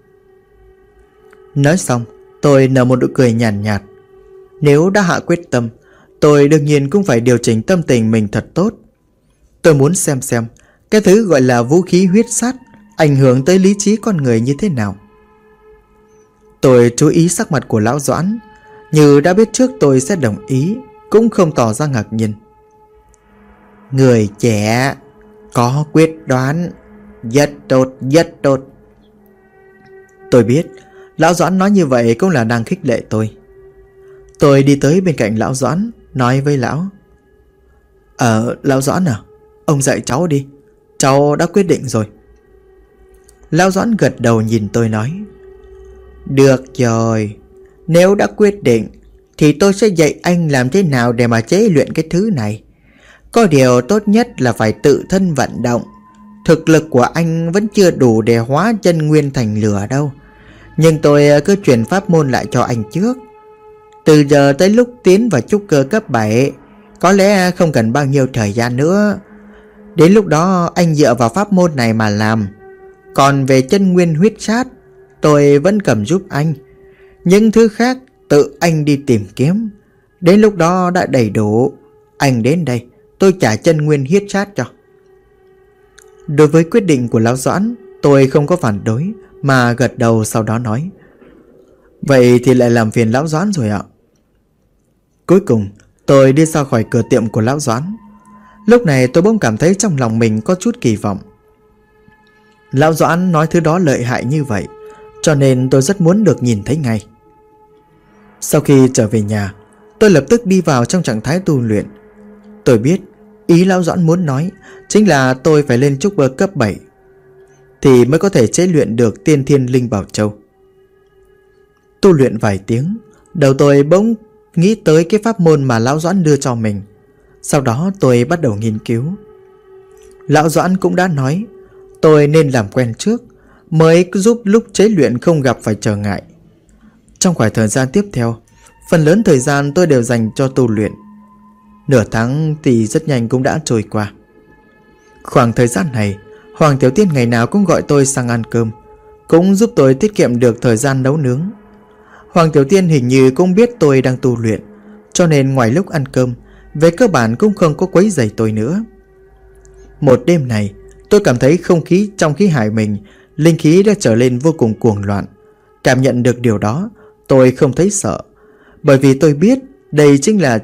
Nói xong, tôi nở một nụ cười nhàn nhạt. Nếu đã hạ quyết tâm, tôi đương nhiên cũng phải điều chỉnh tâm tình mình thật tốt. Tôi muốn xem cái thứ gọi là vũ khí huyết sát ảnh hưởng tới lý trí con người như thế nào. Tôi chú ý sắc mặt của lão Doãn, như đã biết trước tôi sẽ đồng ý, cũng không tỏ ra ngạc nhiên. Người trẻ, có quyết đoán, rất tốt, rất tốt. Tôi biết, lão Doãn nói như vậy cũng là đang khích lệ tôi. Tôi đi tới bên cạnh lão Doãn, nói với lão. Lão Doãn à, ông dạy cháu đi, cháu đã quyết định rồi. Lão Doãn gật đầu nhìn tôi nói. Được rồi, nếu đã quyết định thì tôi sẽ dạy anh làm thế nào để mà chế luyện cái thứ này. Có điều tốt nhất là phải tự thân vận động. Thực lực của anh vẫn chưa đủ để hóa chân nguyên thành lửa đâu. Nhưng tôi cứ truyền pháp môn lại cho anh trước. Từ giờ tới lúc tiến vào trúc cơ cấp 7, có lẽ không cần bao nhiêu thời gian nữa. Đến lúc đó anh dựa vào pháp môn này mà làm. Còn về chân nguyên huyết sát, tôi vẫn cầm giúp anh. Những thứ khác tự anh đi tìm kiếm. Đến lúc đó đã đầy đủ, anh đến đây, tôi trả chân nguyên huyết sát cho. Đối với quyết định của lão Doãn, tôi không có phản đối, mà gật đầu sau đó nói. Vậy thì lại làm phiền lão Doãn rồi ạ. Cuối cùng tôi đi ra khỏi cửa tiệm của lão Doãn. Lúc này tôi bỗng cảm thấy trong lòng mình có chút kỳ vọng. Lão Doãn nói thứ đó lợi hại như vậy, cho nên tôi rất muốn được nhìn thấy ngay. Sau khi trở về nhà, tôi lập tức đi vào trong trạng thái tu luyện. Tôi biết ý lão Doãn muốn nói chính là tôi phải lên trúc cơ cấp 7 thì mới có thể chế luyện được Tiên Thiên Linh Bảo Châu. Tu luyện vài tiếng, đầu tôi bỗng nghĩ tới cái pháp môn mà lão Doãn đưa cho mình. Sau đó tôi bắt đầu nghiên cứu. Lão Doãn cũng đã nói tôi nên làm quen trước, mới giúp lúc chế luyện không gặp phải trở ngại. Trong khoảng thời gian tiếp theo, phần lớn thời gian tôi đều dành cho tu luyện. Nửa tháng thì rất nhanh cũng đã trôi qua. Khoảng thời gian này, Hoàng Tiểu Tiên ngày nào cũng gọi tôi sang ăn cơm, cũng giúp tôi tiết kiệm được thời gian nấu nướng. Hoàng Tiểu Tiên hình như cũng biết tôi đang tu luyện, cho nên ngoài lúc ăn cơm, về cơ bản cũng không có quấy rầy tôi nữa. Một đêm này, tôi cảm thấy không khí trong khí hải mình, linh khí đã trở lên vô cùng cuồng loạn. Cảm nhận được điều đó, tôi không thấy sợ, bởi vì tôi biết đây chính là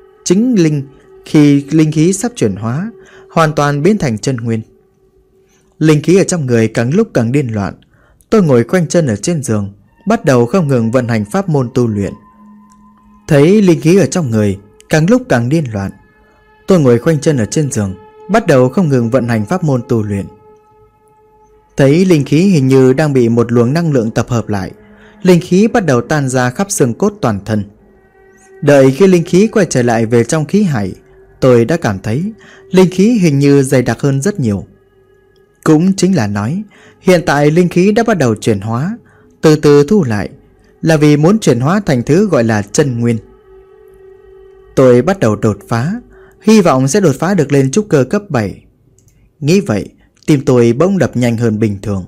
khi linh khí sắp chuyển hóa, hoàn toàn biến thành chân nguyên. Linh khí ở trong người càng lúc càng điên loạn. Tôi ngồi khoanh chân ở trên giường, bắt đầu không ngừng vận hành pháp môn tu luyện. Thấy linh khí ở trong người càng lúc càng điên loạn, tôi ngồi khoanh chân ở trên giường, bắt đầu không ngừng vận hành pháp môn tu luyện. Thấy linh khí hình như đang bị một luồng năng lượng tập hợp lại, linh khí bắt đầu tan ra khắp xương cốt toàn thân. Đợi khi linh khí quay trở lại về trong khí hải, tôi đã cảm thấy linh khí hình như dày đặc hơn rất nhiều. Cũng chính là nói, hiện tại linh khí đã bắt đầu chuyển hóa, từ từ thu lại, là vì muốn chuyển hóa thành thứ gọi là chân nguyên. Tôi bắt đầu đột phá, hy vọng sẽ đột phá được lên trúc cơ cấp 7. Nghĩ vậy, tim tôi bỗng đập nhanh hơn bình thường.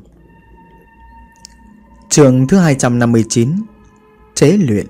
Chương thứ 259, chế luyện.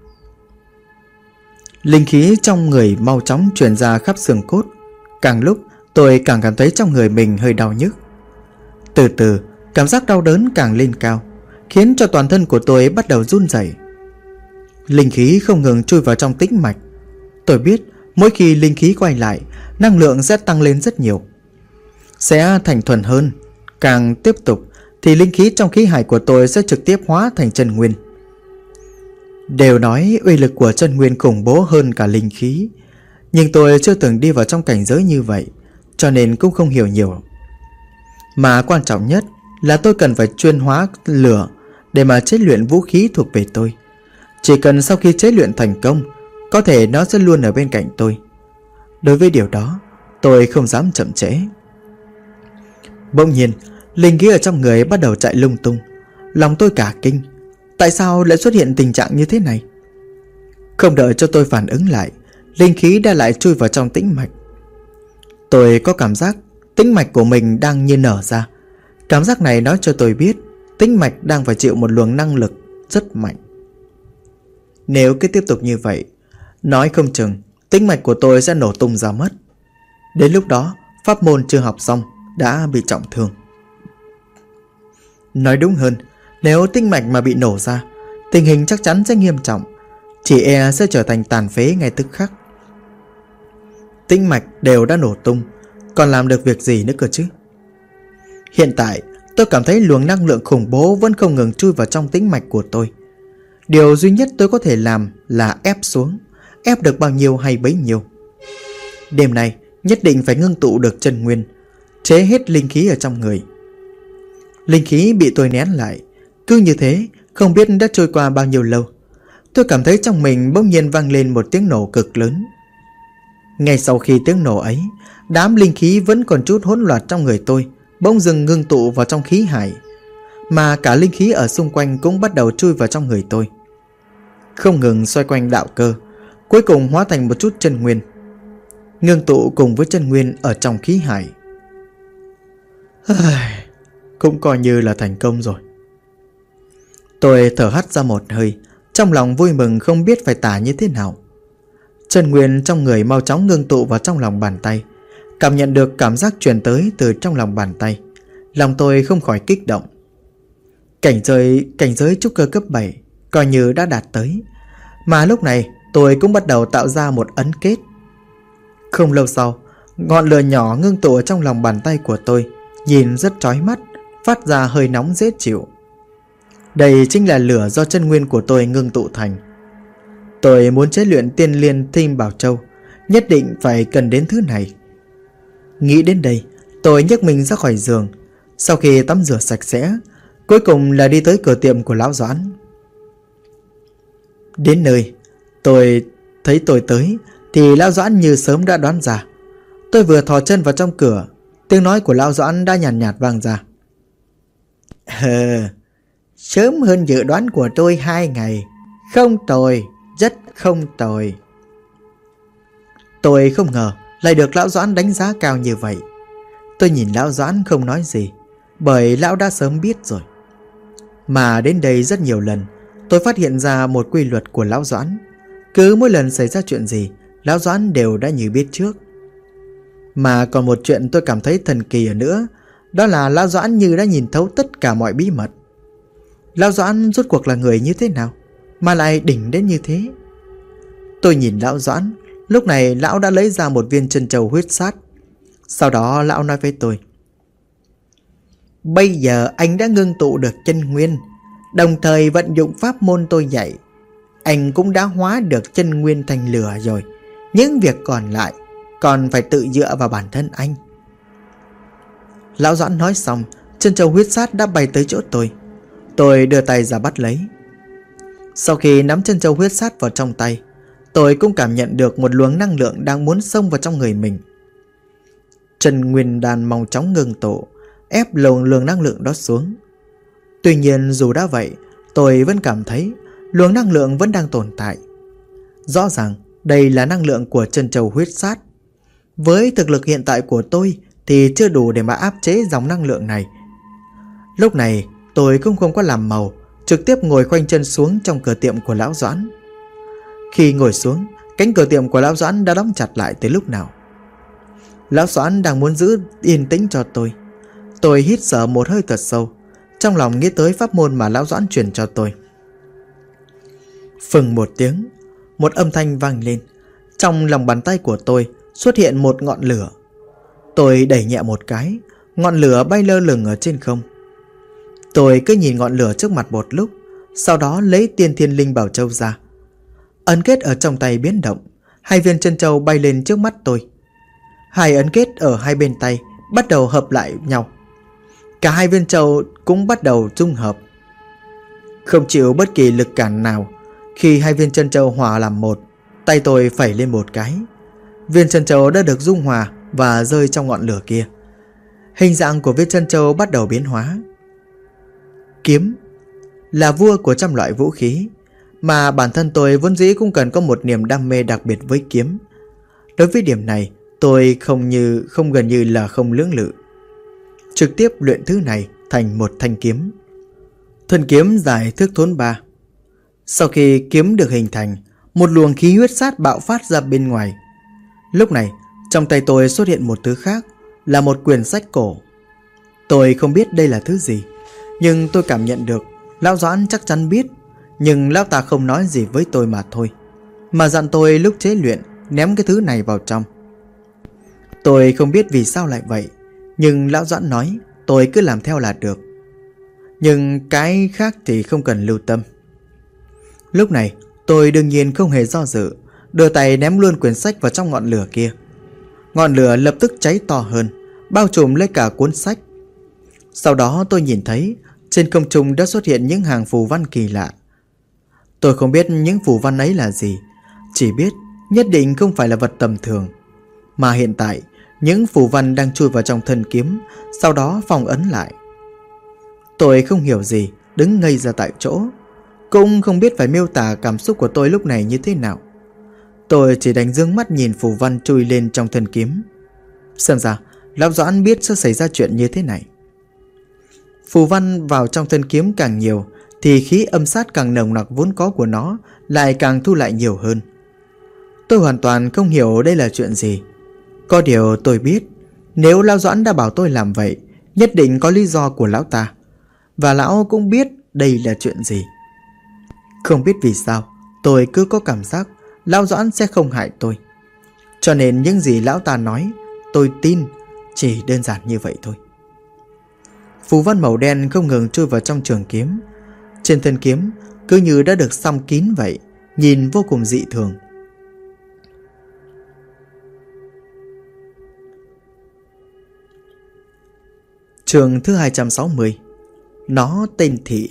Linh khí trong người mau chóng truyền ra khắp xương cốt. Càng lúc tôi càng cảm thấy trong người mình hơi đau nhức. Từ từ, cảm giác đau đớn càng lên cao, khiến cho toàn thân của tôi bắt đầu run rẩy. Linh khí không ngừng chui vào trong tĩnh mạch. Tôi biết mỗi khi linh khí quay lại, năng lượng sẽ tăng lên rất nhiều, sẽ thành thuần hơn. Càng tiếp tục thì linh khí trong khí hải của tôi sẽ trực tiếp hóa thành chân nguyên. Đều nói uy lực của chân nguyên khủng bố hơn cả linh khí, nhưng tôi chưa từng đi vào trong cảnh giới như vậy, cho nên cũng không hiểu nhiều. Mà quan trọng nhất là tôi cần phải chuyên hóa lửa để mà chế luyện vũ khí thuộc về tôi. Chỉ cần sau khi chế luyện thành công, có thể nó sẽ luôn ở bên cạnh tôi. Đối với điều đó, tôi không dám chậm trễ. Bỗng nhiên, Linh khí ở trong người bắt đầu chạy lung tung. Lòng tôi cả kinh. Tại sao lại xuất hiện tình trạng như thế này? Không đợi cho tôi phản ứng lại, linh khí đã lại chui vào trong tĩnh mạch. Tôi có cảm giác tĩnh mạch của mình đang như nở ra. Cảm giác này nói cho tôi biết tĩnh mạch đang phải chịu một luồng năng lực rất mạnh. Nếu cứ tiếp tục như vậy, nói không chừng tĩnh mạch của tôi sẽ nổ tung ra mất. Đến lúc đó pháp môn chưa học xong đã bị trọng thương. Nói đúng hơn, nếu tĩnh mạch mà bị nổ ra, tình hình chắc chắn sẽ nghiêm trọng, chỉ e sẽ trở thành tàn phế ngay tức khắc. Tĩnh mạch đều đã nổ tung, còn làm được việc gì nữa cơ chứ? Hiện tại tôi cảm thấy luồng năng lượng khủng bố vẫn không ngừng chui vào trong tĩnh mạch của tôi. Điều duy nhất tôi có thể làm là ép xuống, ép được bao nhiêu hay bấy nhiêu. Đêm nay nhất định phải ngưng tụ được chân nguyên, chế hết linh khí ở trong người. Linh khí bị tôi nén lại, cứ như thế không biết đã trôi qua bao nhiêu lâu. Tôi cảm thấy trong mình bỗng nhiên vang lên một tiếng nổ cực lớn. Ngay sau khi tiếng nổ ấy, đám linh khí vẫn còn chút hỗn loạn trong người tôi bỗng dừng ngưng tụ vào trong khí hải, mà cả linh khí ở xung quanh cũng bắt đầu chui vào trong người tôi, không ngừng xoay quanh đạo cơ, cuối cùng hóa thành một chút chân nguyên, ngưng tụ cùng với chân nguyên ở trong khí hải. Cũng coi như là thành công rồi. Tôi thở hắt ra một hơi, trong lòng vui mừng không biết phải tả như thế nào. Chân nguyên trong người mau chóng ngưng tụ vào trong lòng bàn tay. Cảm nhận được cảm giác truyền tới từ trong lòng bàn tay, lòng tôi không khỏi kích động. Cảnh giới trúc cơ cấp 7 coi như đã đạt tới. Mà lúc này tôi cũng bắt đầu tạo ra một ấn kết. Không lâu sau, ngọn lửa nhỏ ngưng tụ ở trong lòng bàn tay của tôi, nhìn rất chói mắt, phát ra hơi nóng dễ chịu. Đây chính là lửa do chân nguyên của tôi ngưng tụ thành. Tôi muốn chế luyện tiên liên Thiên Bảo Châu, nhất định phải cần đến thứ này. Nghĩ đến đây, tôi nhấc mình ra khỏi giường. Sau khi tắm rửa sạch sẽ, cuối cùng là đi tới cửa tiệm của lão Doãn. Đến nơi, tôi tới thì lão Doãn như sớm đã đoán ra. Tôi vừa thò chân vào trong cửa, tiếng nói của lão Doãn đã nhàn nhạt vang ra. Sớm hơn dự đoán của tôi 2 ngày. Không tồi, rất không tồi. Tôi không ngờ lại được lão Doãn đánh giá cao như vậy. Tôi nhìn lão Doãn không nói gì, bởi lão đã sớm biết rồi. Mà đến đây rất nhiều lần, tôi phát hiện ra một quy luật của lão Doãn. Cứ mỗi lần xảy ra chuyện gì, lão Doãn đều đã như biết trước. Mà còn một chuyện tôi cảm thấy thần kỳ nữa, đó là lão Doãn như đã nhìn thấu tất cả mọi bí mật. Lão Doãn rốt cuộc là người như thế nào mà lại đỉnh đến như thế? Tôi nhìn lão Doãn, lúc này lão đã lấy ra một viên chân châu huyết sát. Sau đó lão nói với tôi: Bây giờ anh đã ngưng tụ được chân nguyên, đồng thời vận dụng pháp môn tôi dạy. Anh cũng đã hóa được chân nguyên thành lửa rồi. Những việc còn lại còn phải tự dựa vào bản thân anh. Lão Doãn nói xong, chân châu huyết sát đã bay tới chỗ tôi. Tôi đưa tay ra bắt lấy. Sau khi nắm chân châu huyết sát vào trong tay, tôi cũng cảm nhận được một luồng năng lượng đang muốn xông vào trong người mình. Chân nguyên đan mau chóng ngưng tụ, ép luồng năng lượng đó xuống. Tuy nhiên dù đã vậy, tôi vẫn cảm thấy luồng năng lượng vẫn đang tồn tại. Rõ ràng đây là năng lượng của chân châu huyết sát. Với thực lực hiện tại của tôi thì chưa đủ để mà áp chế dòng năng lượng này. Lúc này tôi cũng không có làm màu, trực tiếp ngồi khoanh chân xuống trong cửa tiệm của lão Doãn. Khi ngồi xuống, cánh cửa tiệm của lão Doãn đã đóng chặt lại từ lúc nào. Lão Doãn đang muốn giữ yên tĩnh cho tôi. Tôi hít thở một hơi thật sâu, trong lòng nghĩ tới pháp môn mà lão Doãn truyền cho tôi. Phừng một tiếng, một âm thanh vang lên. Trong lòng bàn tay của tôi xuất hiện một ngọn lửa. Tôi đẩy nhẹ một cái, ngọn lửa bay lơ lửng ở trên không. Tôi cứ nhìn ngọn lửa trước mặt một lúc, sau đó lấy tiên thiên linh bảo châu ra. Ấn kết ở trong tay biến động, 2 viên chân châu bay lên trước mắt tôi. 2 ấn kết ở hai bên tay bắt đầu hợp lại nhau. Cả 2 viên châu cũng bắt đầu dung hợp. Không chịu bất kỳ lực cản nào, khi 2 viên chân châu hòa làm một, tay tôi phẩy lên một cái. Viên chân châu đã được dung hòa và rơi trong ngọn lửa kia. hình dạng của viên chân châu bắt đầu biến hóa. Kiếm là vua của trăm loại vũ khí, mà bản thân tôi vốn dĩ cũng cần có một niềm đam mê đặc biệt với kiếm. Đối với điểm này, tôi không gần như là không lưỡng lự, trực tiếp luyện thứ này thành một thanh kiếm. Thân kiếm dài thước thốn 3. Sau khi kiếm được hình thành, một luồng khí huyết sát bạo phát ra bên ngoài. Lúc này, trong tay tôi xuất hiện một thứ khác, là một quyển sách cổ. Tôi không biết đây là thứ gì, nhưng tôi cảm nhận được Lão Doãn chắc chắn biết, nhưng lão ta không nói gì với tôi mà thôi, mà dặn tôi lúc chế luyện ném cái thứ này vào trong. Tôi không biết vì sao lại vậy, nhưng lão Doãn nói tôi cứ làm theo là được. Nhưng cái khác thì không cần lưu tâm. Lúc này tôi đương nhiên không hề do dự, đưa tay ném luôn quyển sách vào trong ngọn lửa kia. Ngọn lửa lập tức cháy to hơn, bao trùm lấy cả cuốn sách. Sau đó tôi nhìn thấy trên không trung đã xuất hiện những hàng phù văn kỳ lạ. Tôi không biết những phù văn ấy là gì, chỉ biết nhất định không phải là vật tầm thường. Mà hiện tại những phù văn đang chui vào trong thân kiếm, sau đó phong ấn lại. Tôi không hiểu gì, đứng ngây ra tại chỗ, cũng không biết phải miêu tả cảm xúc của tôi lúc này như thế nào. Tôi chỉ đành dương mắt nhìn phù văn chui lên trong thân kiếm. Xem ra Lão Doãn biết sẽ xảy ra chuyện như thế này. Phù văn vào trong thân kiếm càng nhiều thì khí âm sát càng nồng nặc vốn có của nó lại càng thu lại nhiều hơn. Tôi hoàn toàn không hiểu đây là chuyện gì. Có điều tôi biết, nếu Lão Doãn đã bảo tôi làm vậy, nhất định có lý do của lão ta, và lão cũng biết đây là chuyện gì. Không biết vì sao, tôi cứ có cảm giác Lão Doãn sẽ không hại tôi. Cho nên những gì lão ta nói, tôi tin, chỉ đơn giản như vậy thôi. Phù văn màu đen không ngừng chui vào trong trường kiếm. Trên thân kiếm cứ như đã được xăm kín vậy, nhìn vô cùng dị thường. Chương thứ 260. Nó tên Thị.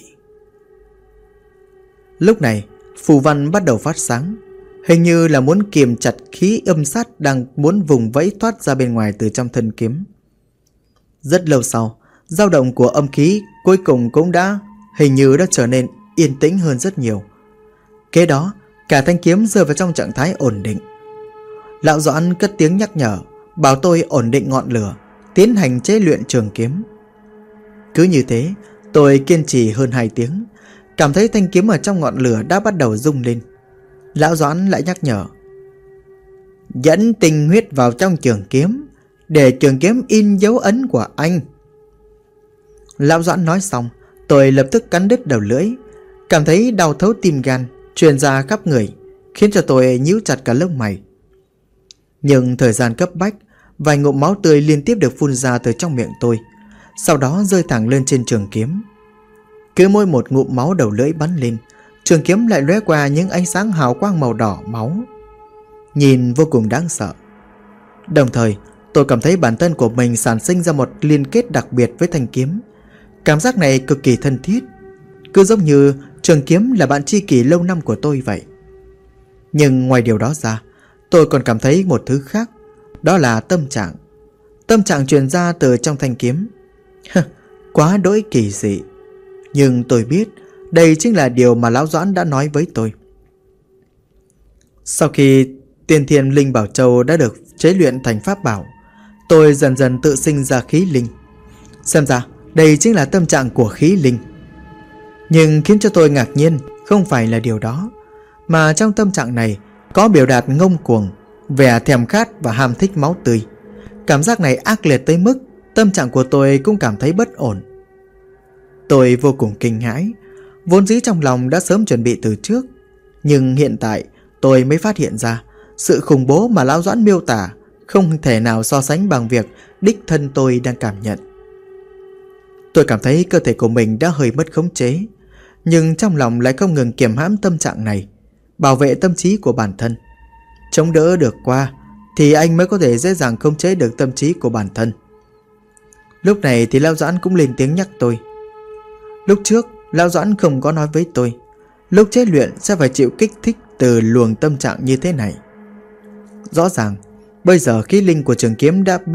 Lúc này phù văn bắt đầu phát sáng, hình như là muốn kiềm chặt khí âm sát đang muốn vùng vẫy thoát ra bên ngoài từ trong thân kiếm. Rất lâu sau, dao động của âm khí cuối cùng cũng hình như đã trở nên yên tĩnh hơn rất nhiều. Kế đó, cả thanh kiếm rơi vào trong trạng thái ổn định. Lão Doãn cất tiếng nhắc nhở, bảo tôi ổn định ngọn lửa, tiến hành chế luyện trường kiếm. Cứ như thế, tôi kiên trì hơn 2 tiếng, cảm thấy thanh kiếm ở trong ngọn lửa đã bắt đầu rung lên. Lão Doãn lại nhắc nhở, dẫn tinh huyết vào trong trường kiếm, để trường kiếm in dấu ấn của anh. Lão Doãn nói xong, tôi lập tức cắn đứt đầu lưỡi, cảm thấy đau thấu tim gan, truyền ra khắp người, khiến cho tôi nhíu chặt cả lông mày. Nhưng thời gian cấp bách, vài ngụm máu tươi liên tiếp được phun ra từ trong miệng tôi, sau đó rơi thẳng lên trên trường kiếm. Cứ mỗi một ngụm máu đầu lưỡi bắn lên, trường kiếm lại lóe qua những ánh sáng hào quang màu đỏ máu, nhìn vô cùng đáng sợ. Đồng thời, tôi cảm thấy bản thân của mình sản sinh ra một liên kết đặc biệt với thanh kiếm. Cảm giác này cực kỳ thân thiết, cứ giống như trường kiếm là bạn tri kỷ lâu năm của tôi vậy. Nhưng ngoài điều đó ra, tôi còn cảm thấy một thứ khác, đó là tâm trạng. Tâm trạng truyền ra từ trong thanh kiếm. Quá đỗi kỳ dị. Nhưng tôi biết đây chính là điều mà Lão Doãn đã nói với tôi. Sau khi Tiên Thiên Linh Bảo Châu đã được chế luyện thành pháp bảo, tôi dần dần tự sinh ra khí linh. Xem ra đây chính là tâm trạng của khí linh. Nhưng khiến cho tôi ngạc nhiên không phải là điều đó, mà trong tâm trạng này có biểu đạt ngông cuồng, vẻ thèm khát và ham thích máu tươi. Cảm giác này ác liệt tới mức tâm trạng của tôi cũng cảm thấy bất ổn. Tôi vô cùng kinh hãi, vốn dĩ trong lòng đã sớm chuẩn bị từ trước, nhưng hiện tại tôi mới phát hiện ra sự khủng bố mà Lão Doãn miêu tả không thể nào so sánh bằng việc đích thân tôi đang cảm nhận. Tôi cảm thấy cơ thể của mình đã hơi mất khống chế, nhưng trong lòng lại không ngừng kiềm hãm tâm trạng này, bảo vệ tâm trí của bản thân. Chống đỡ được qua thì anh mới có thể dễ dàng khống chế được tâm trí của bản thân. Lúc này thì Lão Doãn cũng lên tiếng nhắc tôi. Lúc trước Lão Doãn không có nói với tôi lúc chế luyện sẽ phải chịu kích thích từ luồng tâm trạng như thế này. Rõ ràng bây giờ khí linh của trường kiếm đã biết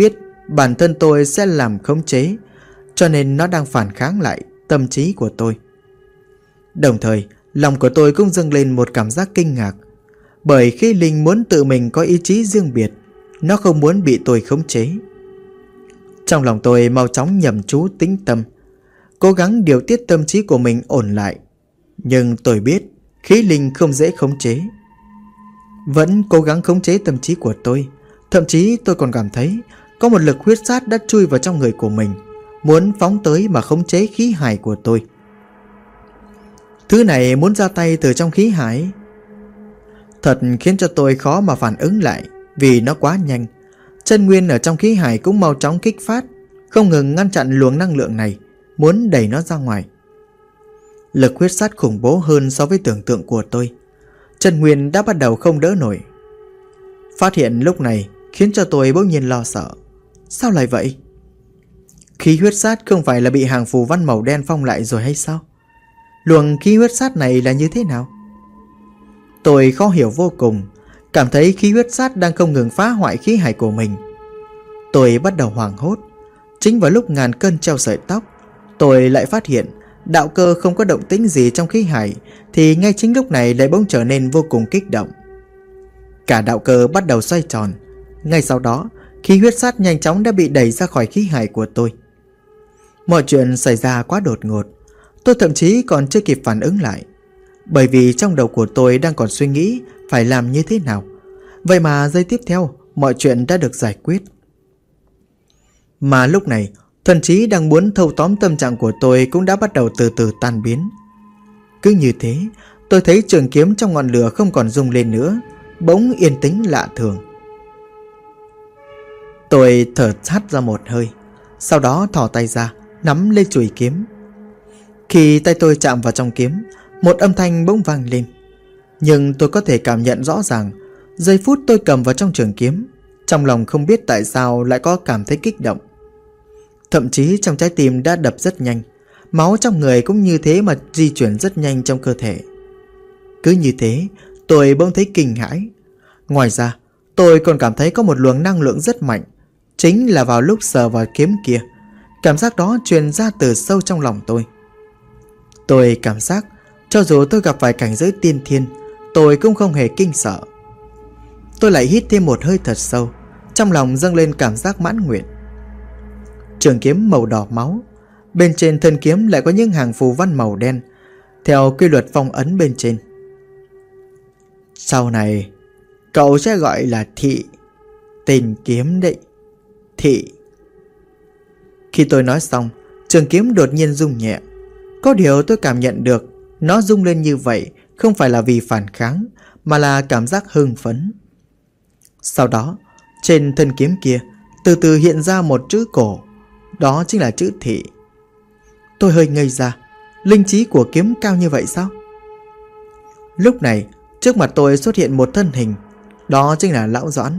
bản thân tôi sẽ làm khống chế, cho nên nó đang phản kháng lại tâm trí của tôi. Đồng thời, lòng của tôi cũng dâng lên một cảm giác kinh ngạc, bởi khí linh muốn tự mình có ý chí riêng biệt, nó không muốn bị tôi khống chế. Trong lòng tôi mau chóng nhầm chú tĩnh tâm, cố gắng điều tiết tâm trí của mình ổn lại. Nhưng tôi biết khí linh không dễ khống chế. Vẫn cố gắng khống chế tâm trí của tôi. Thậm chí tôi còn cảm thấy có một lực huyết sát đã chui vào trong người của mình, muốn phóng tới mà khống chế khí hải của tôi. Thứ này muốn ra tay từ trong khí hải, thật khiến cho tôi khó mà phản ứng lại, vì nó quá nhanh. Chân nguyên ở trong khí hải cũng mau chóng kích phát, không ngừng ngăn chặn luồng năng lượng này, muốn đẩy nó ra ngoài. Lực huyết sát khủng bố hơn so với tưởng tượng của tôi. Chân nguyên đã bắt đầu không đỡ nổi. Phát hiện lúc này khiến cho tôi bỗng nhiên lo sợ. Sao lại vậy? Khí huyết sát không phải là bị hàng phù văn màu đen phong lại rồi hay sao? Luồng khí huyết sát này là như thế nào? Tôi khó hiểu vô cùng, cảm thấy khí huyết sát đang không ngừng phá hoại khí hải của mình. Tôi bắt đầu hoảng hốt. Chính vào lúc ngàn cân treo sợi tóc, tôi lại phát hiện đạo cơ không có động tĩnh gì trong khí hải, thì ngay chính lúc này lại bỗng trở nên vô cùng kích động. Cả đạo cơ bắt đầu xoay tròn. Ngay sau đó, khí huyết sát nhanh chóng đã bị đẩy ra khỏi khí hải của tôi. Mọi chuyện xảy ra quá đột ngột, tôi thậm chí còn chưa kịp phản ứng lại, bởi vì trong đầu của tôi đang còn suy nghĩ phải làm như thế nào. Vậy mà giây tiếp theo, mọi chuyện đã được giải quyết. Mà lúc này, thần trí đang muốn thâu tóm tâm trạng của tôi cũng đã bắt đầu từ từ tan biến. Cứ như thế, tôi thấy trường kiếm trong ngọn lửa không còn rung lên nữa, bỗng yên tĩnh lạ thường. Tôi thở hắt ra một hơi, sau đó thò tay ra, nắm lấy chùy kiếm. Khi tay tôi chạm vào trong kiếm, một âm thanh bỗng vang lên. Nhưng tôi có thể cảm nhận rõ ràng, giây phút tôi cầm vào trong trường kiếm, trong lòng không biết tại sao lại có cảm thấy kích động. Thậm chí trong trái tim đã đập rất nhanh, máu trong người cũng như thế mà di chuyển rất nhanh trong cơ thể. Cứ như thế, tôi bỗng thấy kinh hãi. Ngoài ra, tôi còn cảm thấy có một luồng năng lượng rất mạnh. Chính là vào lúc sờ vào kiếm kia, cảm giác đó truyền ra từ sâu trong lòng tôi. Tôi cảm giác cho dù tôi gặp phải cảnh giới tiên thiên, tôi cũng không hề kinh sợ. Tôi lại hít thêm một hơi thật sâu, trong lòng dâng lên cảm giác mãn nguyện. Trường kiếm màu đỏ máu, bên trên thân kiếm lại có những hàng phù văn màu đen, theo quy luật phong ấn bên trên. Sau này, cậu sẽ gọi là Thị. Tên kiếm đấy, Thị. Khi tôi nói xong, trường kiếm đột nhiên rung nhẹ. Có điều tôi cảm nhận được nó rung lên như vậy không phải là vì phản kháng, mà là cảm giác hưng phấn. Sau đó, trên thân kiếm kia từ từ hiện ra một chữ cổ, đó chính là chữ Thị. Tôi hơi ngây ra, linh trí của kiếm cao như vậy sao? Lúc này, trước mặt tôi xuất hiện một thân hình, đó chính là Lão Doãn.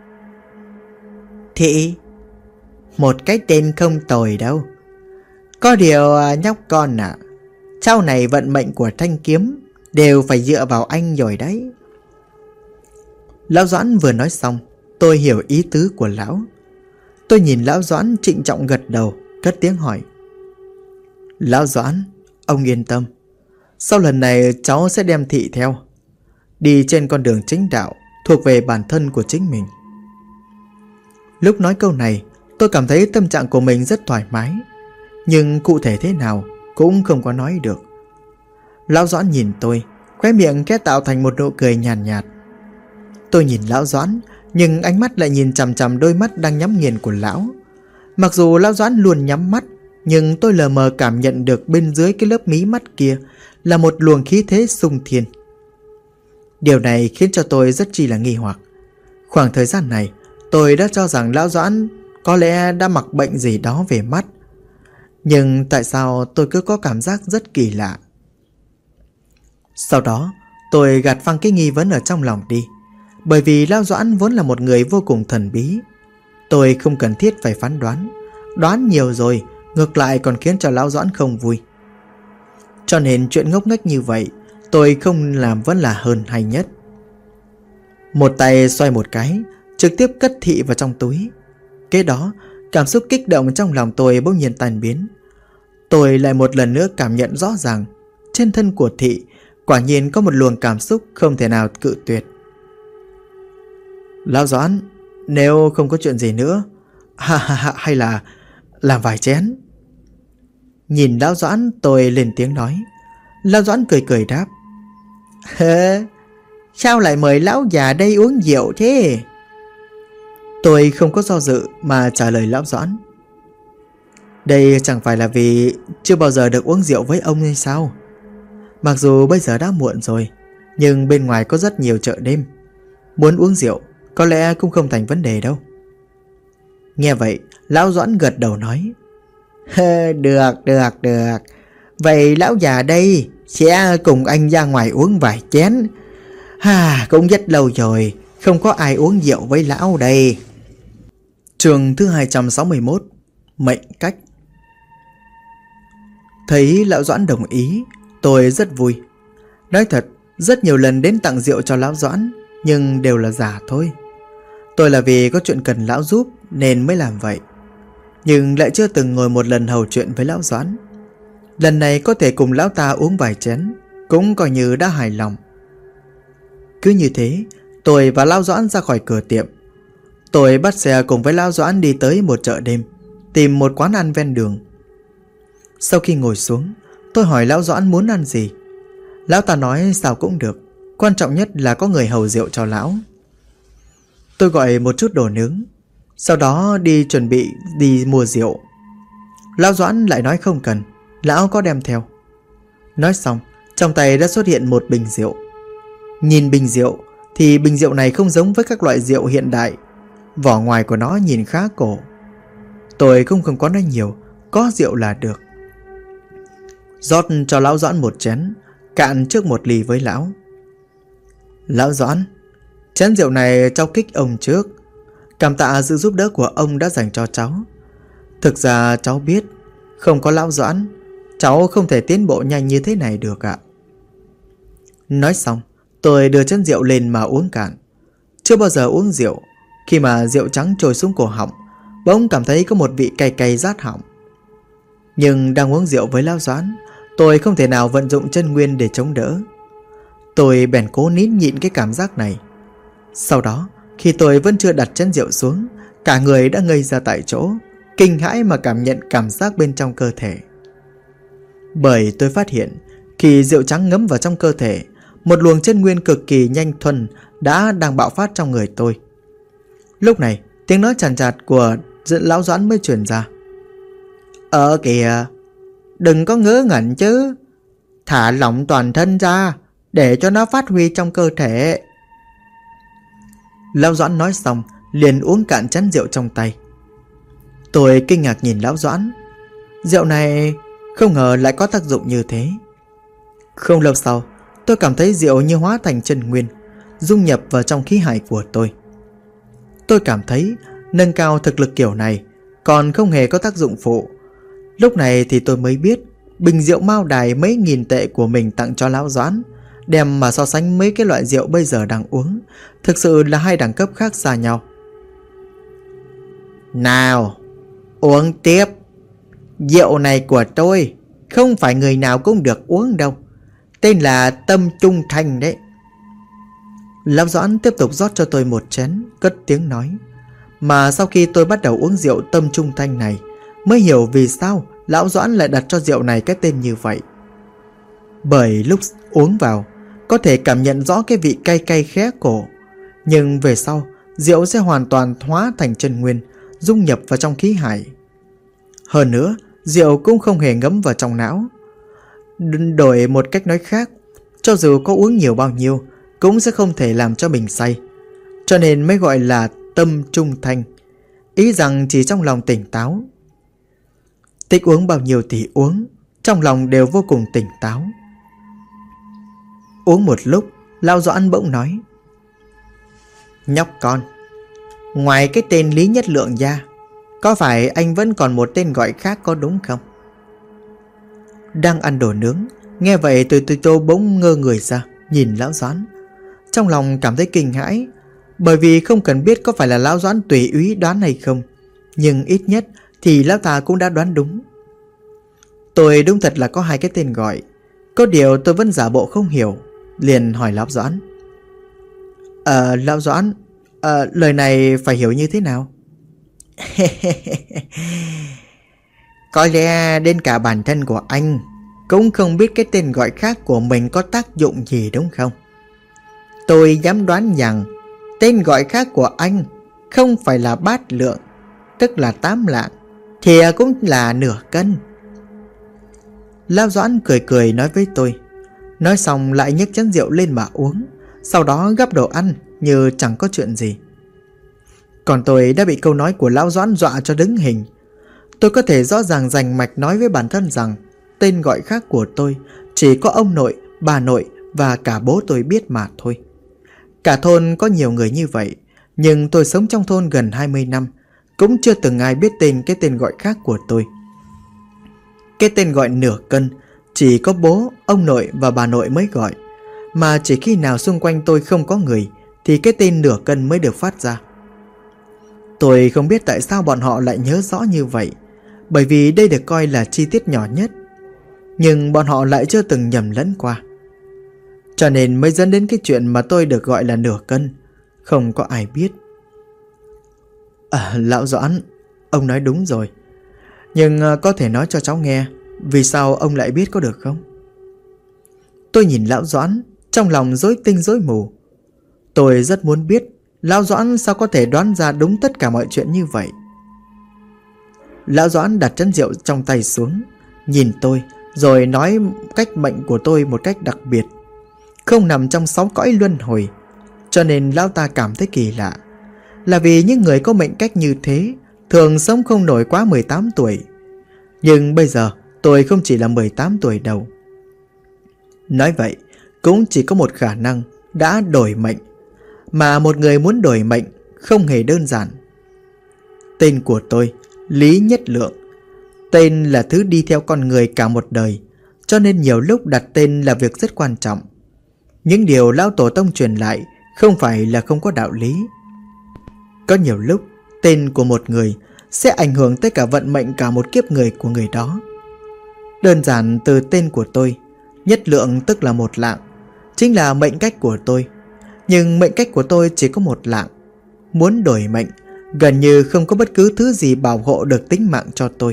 Thị, một cái tên không tồi đâu. Có điều nhóc con ạ, sau này vận mệnh của thanh kiếm đều phải dựa vào anh rồi đấy. Lão Doãn vừa nói xong, tôi hiểu ý tứ của lão. Tôi nhìn Lão Doãn trịnh trọng gật đầu, cất tiếng hỏi. Lão Doãn, ông yên tâm, sau lần này cháu sẽ đem Thị theo, đi trên con đường chính đạo thuộc về bản thân của chính mình. Lúc nói câu này, tôi cảm thấy tâm trạng của mình rất thoải mái, nhưng cụ thể thế nào cũng không có nói được. Lão Doãn nhìn tôi, khóe miệng khẽ tạo thành một nụ cười nhàn nhạt. Tôi nhìn Lão Doãn, nhưng ánh mắt lại nhìn chằm chằm đôi mắt đang nhắm nghiền của lão. Mặc dù Lão Doãn luôn nhắm mắt, nhưng tôi lờ mờ cảm nhận được bên dưới cái lớp mí mắt kia là một luồng khí thế sung thiên. Điều này khiến cho tôi rất chi là nghi hoặc. Khoảng thời gian này, tôi đã cho rằng Lão Doãn có lẽ đã mắc bệnh gì đó về mắt. Nhưng tại sao tôi cứ có cảm giác rất kỳ lạ? Sau đó, tôi gạt phăng cái nghi vấn ở trong lòng đi. Bởi vì Lão Doãn vốn là một người vô cùng thần bí. Tôi không cần thiết phải phán đoán. Đoán nhiều rồi, ngược lại còn khiến cho Lão Doãn không vui. Cho nên chuyện ngốc nghếch như vậy, tôi không làm vẫn là hơn hay nhất. Một tay xoay một cái, trực tiếp cất Thị vào trong túi. Kế đó, Cảm xúc kích động trong lòng tôi bỗng nhiên tan biến. Tôi lại một lần nữa cảm nhận rõ ràng trên thân của Thị quả nhiên có một luồng cảm xúc không thể nào cự tuyệt. Lão Doãn, nếu không có chuyện gì nữa, hay là làm vài chén. Nhìn Lão Doãn, tôi lên tiếng nói. Lão Doãn cười cười đáp. Sao lại mời lão già đây uống rượu thế? Tôi không có do dự mà trả lời Lão Doãn. Đây chẳng phải là vì chưa bao giờ được uống rượu với ông hay sao? Mặc dù bây giờ đã muộn rồi, nhưng bên ngoài có rất nhiều chợ đêm. Muốn uống rượu có lẽ cũng không thành vấn đề đâu. Nghe vậy, Lão Doãn gật đầu nói. Được. Vậy lão già đây sẽ cùng anh ra ngoài uống vài chén. Cũng rất lâu rồi không có ai uống rượu với lão đây. Chương thứ 261. Mệnh cách. Thấy Lão Doãn đồng ý, tôi rất vui. Nói thật, rất nhiều lần đến tặng rượu cho Lão Doãn, nhưng đều là giả thôi. Tôi là vì có chuyện cần lão giúp nên mới làm vậy, nhưng lại chưa từng ngồi một lần hầu chuyện với Lão Doãn. Lần này có thể cùng lão ta uống vài chén cũng coi như đã hài lòng. Cứ như thế, tôi và Lão Doãn ra khỏi cửa tiệm. Tôi bắt xe cùng với Lão Doãn đi tới một chợ đêm, tìm một quán ăn ven đường. Sau khi ngồi xuống, tôi hỏi Lão Doãn muốn ăn gì. Lão ta nói sao cũng được, quan trọng nhất là có người hầu rượu cho lão. Tôi gọi một chút đồ nướng, sau đó chuẩn bị đi mua rượu. Lão Doãn lại nói không cần, lão có đem theo. Nói xong, trong tay đã xuất hiện một bình rượu. Nhìn bình rượu thì bình rượu này không giống với các loại rượu hiện đại. Vỏ ngoài của nó nhìn khá cổ. Tôi không có nói nhiều, có rượu là được. Rót cho Lão Doãn một chén, cạn trước một ly với lão. Lão Doãn, chén rượu này cháu kích ông trước. Cảm tạ sự giúp đỡ của ông đã dành cho cháu. Thực ra cháu biết, không có Lão Doãn, cháu không thể tiến bộ nhanh như thế này được ạ. Nói xong, tôi đưa chén rượu lên mà uống cạn. Chưa bao giờ uống rượu, khi mà rượu trắng trồi xuống cổ họng, bỗng cảm thấy có một vị cay cay rát họng. Nhưng đang uống rượu với Lão Doãn, tôi không thể nào vận dụng chân nguyên để chống đỡ. Tôi bèn cố nín nhịn cái cảm giác này. Sau đó, khi tôi vẫn chưa đặt chén rượu xuống, cả người đã ngây ra tại chỗ, kinh hãi mà cảm nhận cảm giác bên trong cơ thể. Bởi tôi phát hiện, khi rượu trắng ngấm vào trong cơ thể, một luồng chân nguyên cực kỳ nhanh thuần đang bạo phát trong người tôi. Lúc này, tiếng nói chằn chạt của Lão Doãn mới truyền ra. Kìa, đừng có ngớ ngẩn chứ. Thả lỏng toàn thân ra, để cho nó phát huy trong cơ thể. Lão Doãn nói xong, liền uống cạn chén rượu trong tay. Tôi kinh ngạc nhìn Lão Doãn. Rượu này không ngờ lại có tác dụng như thế. Không lâu sau, tôi cảm thấy rượu như hóa thành chân nguyên, dung nhập vào trong khí hải của tôi. Tôi cảm thấy nâng cao thực lực kiểu này còn không hề có tác dụng phụ. Lúc này thì tôi mới biết bình rượu Mao Đài mấy nghìn tệ của mình tặng cho Lão Doãn, đem mà so sánh mấy cái loại rượu bây giờ đang uống, thực sự là hai đẳng cấp khác xa nhau. Nào, uống tiếp. Rượu này của tôi không phải người nào cũng được uống đâu. Tên là Tâm Trung Thành đấy. Lão Doãn tiếp tục rót cho tôi một chén, cất tiếng nói. Mà sau khi tôi bắt đầu uống rượu Tâm Trung Thanh này, mới hiểu vì sao Lão Doãn lại đặt cho rượu này cái tên như vậy. Bởi lúc uống vào, có thể cảm nhận rõ cái vị cay cay khé cổ. Nhưng về sau, rượu sẽ hoàn toàn hóa thành chân nguyên, dung nhập vào trong khí hải. Hơn nữa, rượu cũng không hề ngấm vào trong não. Đổi một cách nói khác, cho dù có uống nhiều bao nhiêu, cũng sẽ không thể làm cho mình say. Cho nên mới gọi là tâm trung thanh, ý rằng chỉ trong lòng tỉnh táo. Thích uống bao nhiêu thì uống, trong lòng đều vô cùng tỉnh táo. Uống một lúc, Lão Doãn bỗng nói. Nhóc con, ngoài cái tên Lý Nhất Lượng ra, có phải anh vẫn còn một tên gọi khác có đúng không? Đang ăn đồ nướng, nghe vậy tôi bỗng ngơ người ra, nhìn Lão Doãn. Trong lòng cảm thấy kinh hãi, bởi vì không cần biết có phải là Lão Doãn tùy ý đoán hay không, Nhưng ít nhất thì lão ta cũng đã đoán đúng. Tôi đúng thật là có 2 cái tên gọi. Có điều tôi vẫn giả bộ không hiểu, liền hỏi lão Doãn. Lão Doãn, lời này phải hiểu như thế nào? Có lẽ đến cả bản thân của anh cũng không biết cái tên gọi khác của mình có tác dụng gì đúng không? Tôi dám đoán rằng tên gọi khác của anh không phải là bát lượng, tức là 8 lạng, thì cũng là nửa cân. Lão Doãn cười cười nói với tôi. Nói xong lại nhấc chén rượu lên mà uống, sau đó gắp đồ ăn như chẳng có chuyện gì. Còn tôi đã bị câu nói của lão Doãn dọa cho đứng hình. Tôi có thể rõ ràng rành mạch nói với bản thân rằng tên gọi khác của tôi chỉ có ông nội, bà nội và cả bố tôi biết mà thôi. Cả thôn có nhiều người như vậy, nhưng tôi sống trong thôn gần 20 năm, cũng chưa từng ai biết cái tên gọi khác của tôi. Cái tên gọi nửa cân chỉ có bố, ông nội và bà nội mới gọi, mà chỉ khi nào xung quanh tôi không có người thì cái tên nửa cân mới được phát ra. Tôi không biết tại sao bọn họ lại nhớ rõ như vậy, bởi vì đây được coi là chi tiết nhỏ nhất, nhưng bọn họ lại chưa từng nhầm lẫn qua. Cho nên mới dẫn đến cái chuyện mà tôi được gọi là nửa cân, không có ai biết. Lão Doãn, ông nói đúng rồi. Nhưng có thể nói cho cháu nghe vì sao ông lại biết có được không? Tôi nhìn lão Doãn, trong lòng rối tinh rối mù. Tôi rất muốn biết lão Doãn sao có thể đoán ra đúng tất cả mọi chuyện như vậy. Lão Doãn đặt chén rượu trong tay xuống, nhìn tôi, rồi nói cách mệnh của tôi một cách đặc biệt, không nằm trong 6 cõi luân hồi. Cho nên lão ta cảm thấy kỳ lạ, là vì những người có mệnh cách như thế thường sống không nổi quá 18 tuổi. Nhưng bây giờ tôi không chỉ là 18 tuổi đâu. Nói vậy cũng chỉ có một khả năng đã đổi mệnh, mà một người muốn đổi mệnh không hề đơn giản. Tên của tôi Lý Nhất Lượng. Tên là thứ đi theo con người cả một đời, cho nên nhiều lúc đặt tên là việc rất quan trọng. Những điều lão tổ tông truyền lại không phải là không có đạo lý. Có nhiều lúc tên của một người sẽ ảnh hưởng tới cả vận mệnh cả một kiếp người của người đó. Đơn giản từ tên của tôi, Nhất Lượng tức là 1 lạng, chính là mệnh cách của tôi. Nhưng mệnh cách của tôi chỉ có 1 lạng. Muốn đổi mệnh, gần như không có bất cứ thứ gì bảo hộ được tính mạng cho tôi.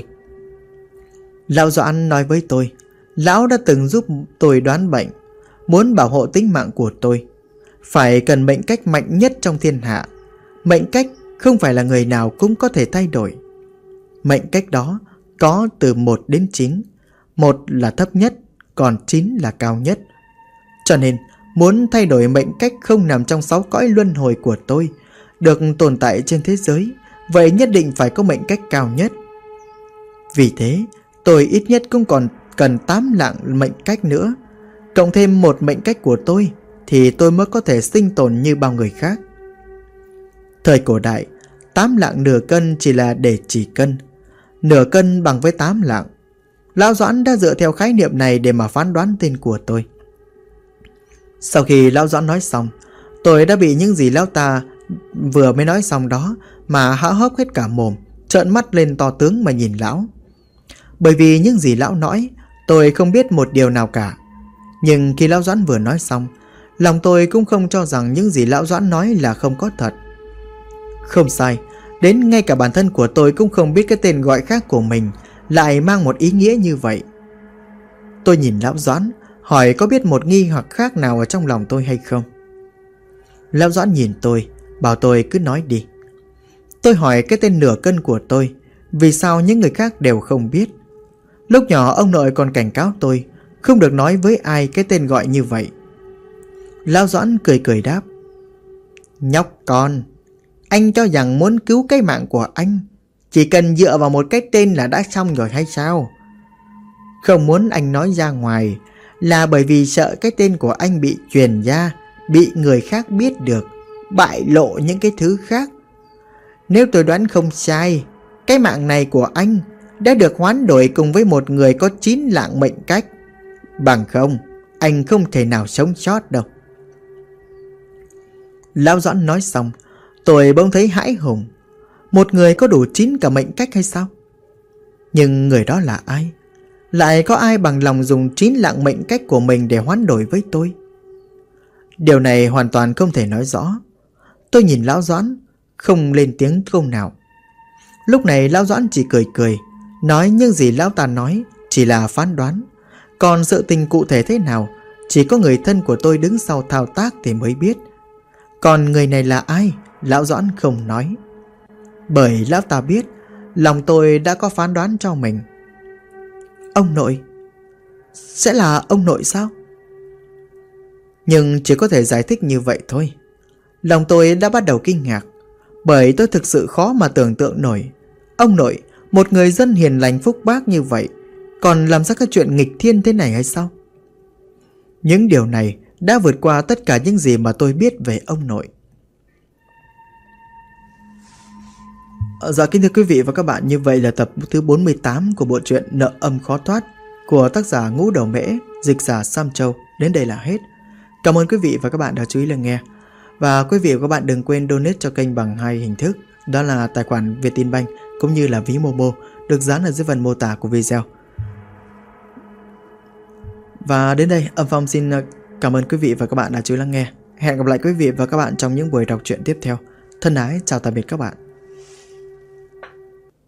Lão Doãn nói với tôi, lão đã từng giúp tôi đoán bệnh. Muốn bảo hộ tính mạng của tôi, phải cần mệnh cách mạnh nhất trong thiên hạ. Mệnh cách không phải là người nào cũng có thể thay đổi. Mệnh cách đó có từ 1 đến 9. 1 là thấp nhất, còn 9 là cao nhất. Cho nên muốn thay đổi mệnh cách không nằm trong 6 cõi luân hồi của tôi, được tồn tại trên thế giới, vậy nhất định phải có mệnh cách cao nhất. Vì thế tôi ít nhất cũng còn cần 8 lạng mệnh cách nữa, cộng thêm 1 mệnh cách của tôi, thì tôi mới có thể sinh tồn như bao người khác. Thời cổ đại, 8 lạng nửa cân chỉ là để chỉ cân. Nửa cân bằng với 8 lạng. Lão Doãn đã dựa theo khái niệm này để mà phán đoán tên của tôi. Sau khi Lão Doãn nói xong, tôi đã bị những gì lão ta vừa mới nói xong đó mà há hốc hết cả mồm, trợn mắt lên to tướng mà nhìn lão. Bởi vì những gì lão nói, tôi không biết một điều nào cả. Nhưng khi Lão Doãn vừa nói xong, lòng tôi cũng không cho rằng những gì Lão Doãn nói là không có thật. Không sai, đến ngay cả bản thân của tôi cũng không biết cái tên gọi khác của mình lại mang một ý nghĩa như vậy. Tôi nhìn Lão Doãn, hỏi có biết một nghi hoặc khác nào ở trong lòng tôi hay không. Lão Doãn nhìn tôi, bảo tôi cứ nói đi. Tôi hỏi cái tên nửa cân của tôi, vì sao những người khác đều không biết. Lúc nhỏ ông nội còn cảnh cáo tôi không được nói với ai cái tên gọi như vậy. Lão Doãn cười cười đáp, nhóc con, anh cho rằng muốn cứu cái mạng của anh chỉ cần dựa vào một cái tên là đã xong rồi hay sao? Không muốn anh nói ra ngoài là bởi vì sợ cái tên của anh bị truyền ra, bị người khác biết được, bại lộ những cái thứ khác. Nếu tôi đoán không sai, cái mạng này của anh đã được hoán đổi cùng với một người có 9 lạng mệnh cách. Bằng không, anh không thể nào sống sót đâu. Lão Doãn nói xong, tôi bỗng thấy hãi hùng. Một người có đủ 9 cả mệnh cách hay sao? Nhưng người đó là ai? Lại có ai bằng lòng dùng 9 lạng mệnh cách của mình để hoán đổi với tôi? Điều này hoàn toàn không thể nói rõ. Tôi nhìn Lão Doãn, không lên tiếng câu nào. Lúc này Lão Doãn chỉ cười cười, nói những gì Lão ta nói chỉ là phán đoán. Còn sự tình cụ thể thế nào, chỉ có người thân của tôi đứng sau thao tác thì mới biết. Còn người này là ai, Lão Doãn không nói. Bởi Lão ta biết, lòng tôi đã có phán đoán cho mình. Ông nội? Sẽ là ông nội sao? Nhưng chỉ có thể giải thích như vậy thôi. Lòng tôi đã bắt đầu kinh ngạc, bởi tôi thực sự khó mà tưởng tượng nổi. Ông nội, một người dân hiền lành phúc bác như vậy, còn làm ra các chuyện nghịch thiên thế này hay sao? Những điều này đã vượt qua tất cả những gì mà tôi biết về ông nội. Dạ kính thưa quý vị và các bạn, như vậy là tập thứ 48 của bộ truyện Nợ Âm Khó Thoát của tác giả Ngũ Đầu Mễ, dịch giả Sam Châu đến đây là hết. Cảm ơn quý vị và các bạn đã chú ý lắng nghe. Và quý vị và các bạn đừng quên donate cho kênh bằng 2 hình thức, đó là tài khoản Vietinbank cũng như là ví Momo, được dán ở dưới phần mô tả của video. Và đến đây, Âm Phong xin cảm ơn quý vị và các bạn đã chú ý lắng nghe. Hẹn gặp lại quý vị và các bạn trong những buổi đọc truyện tiếp theo. Thân ái, chào tạm biệt các bạn.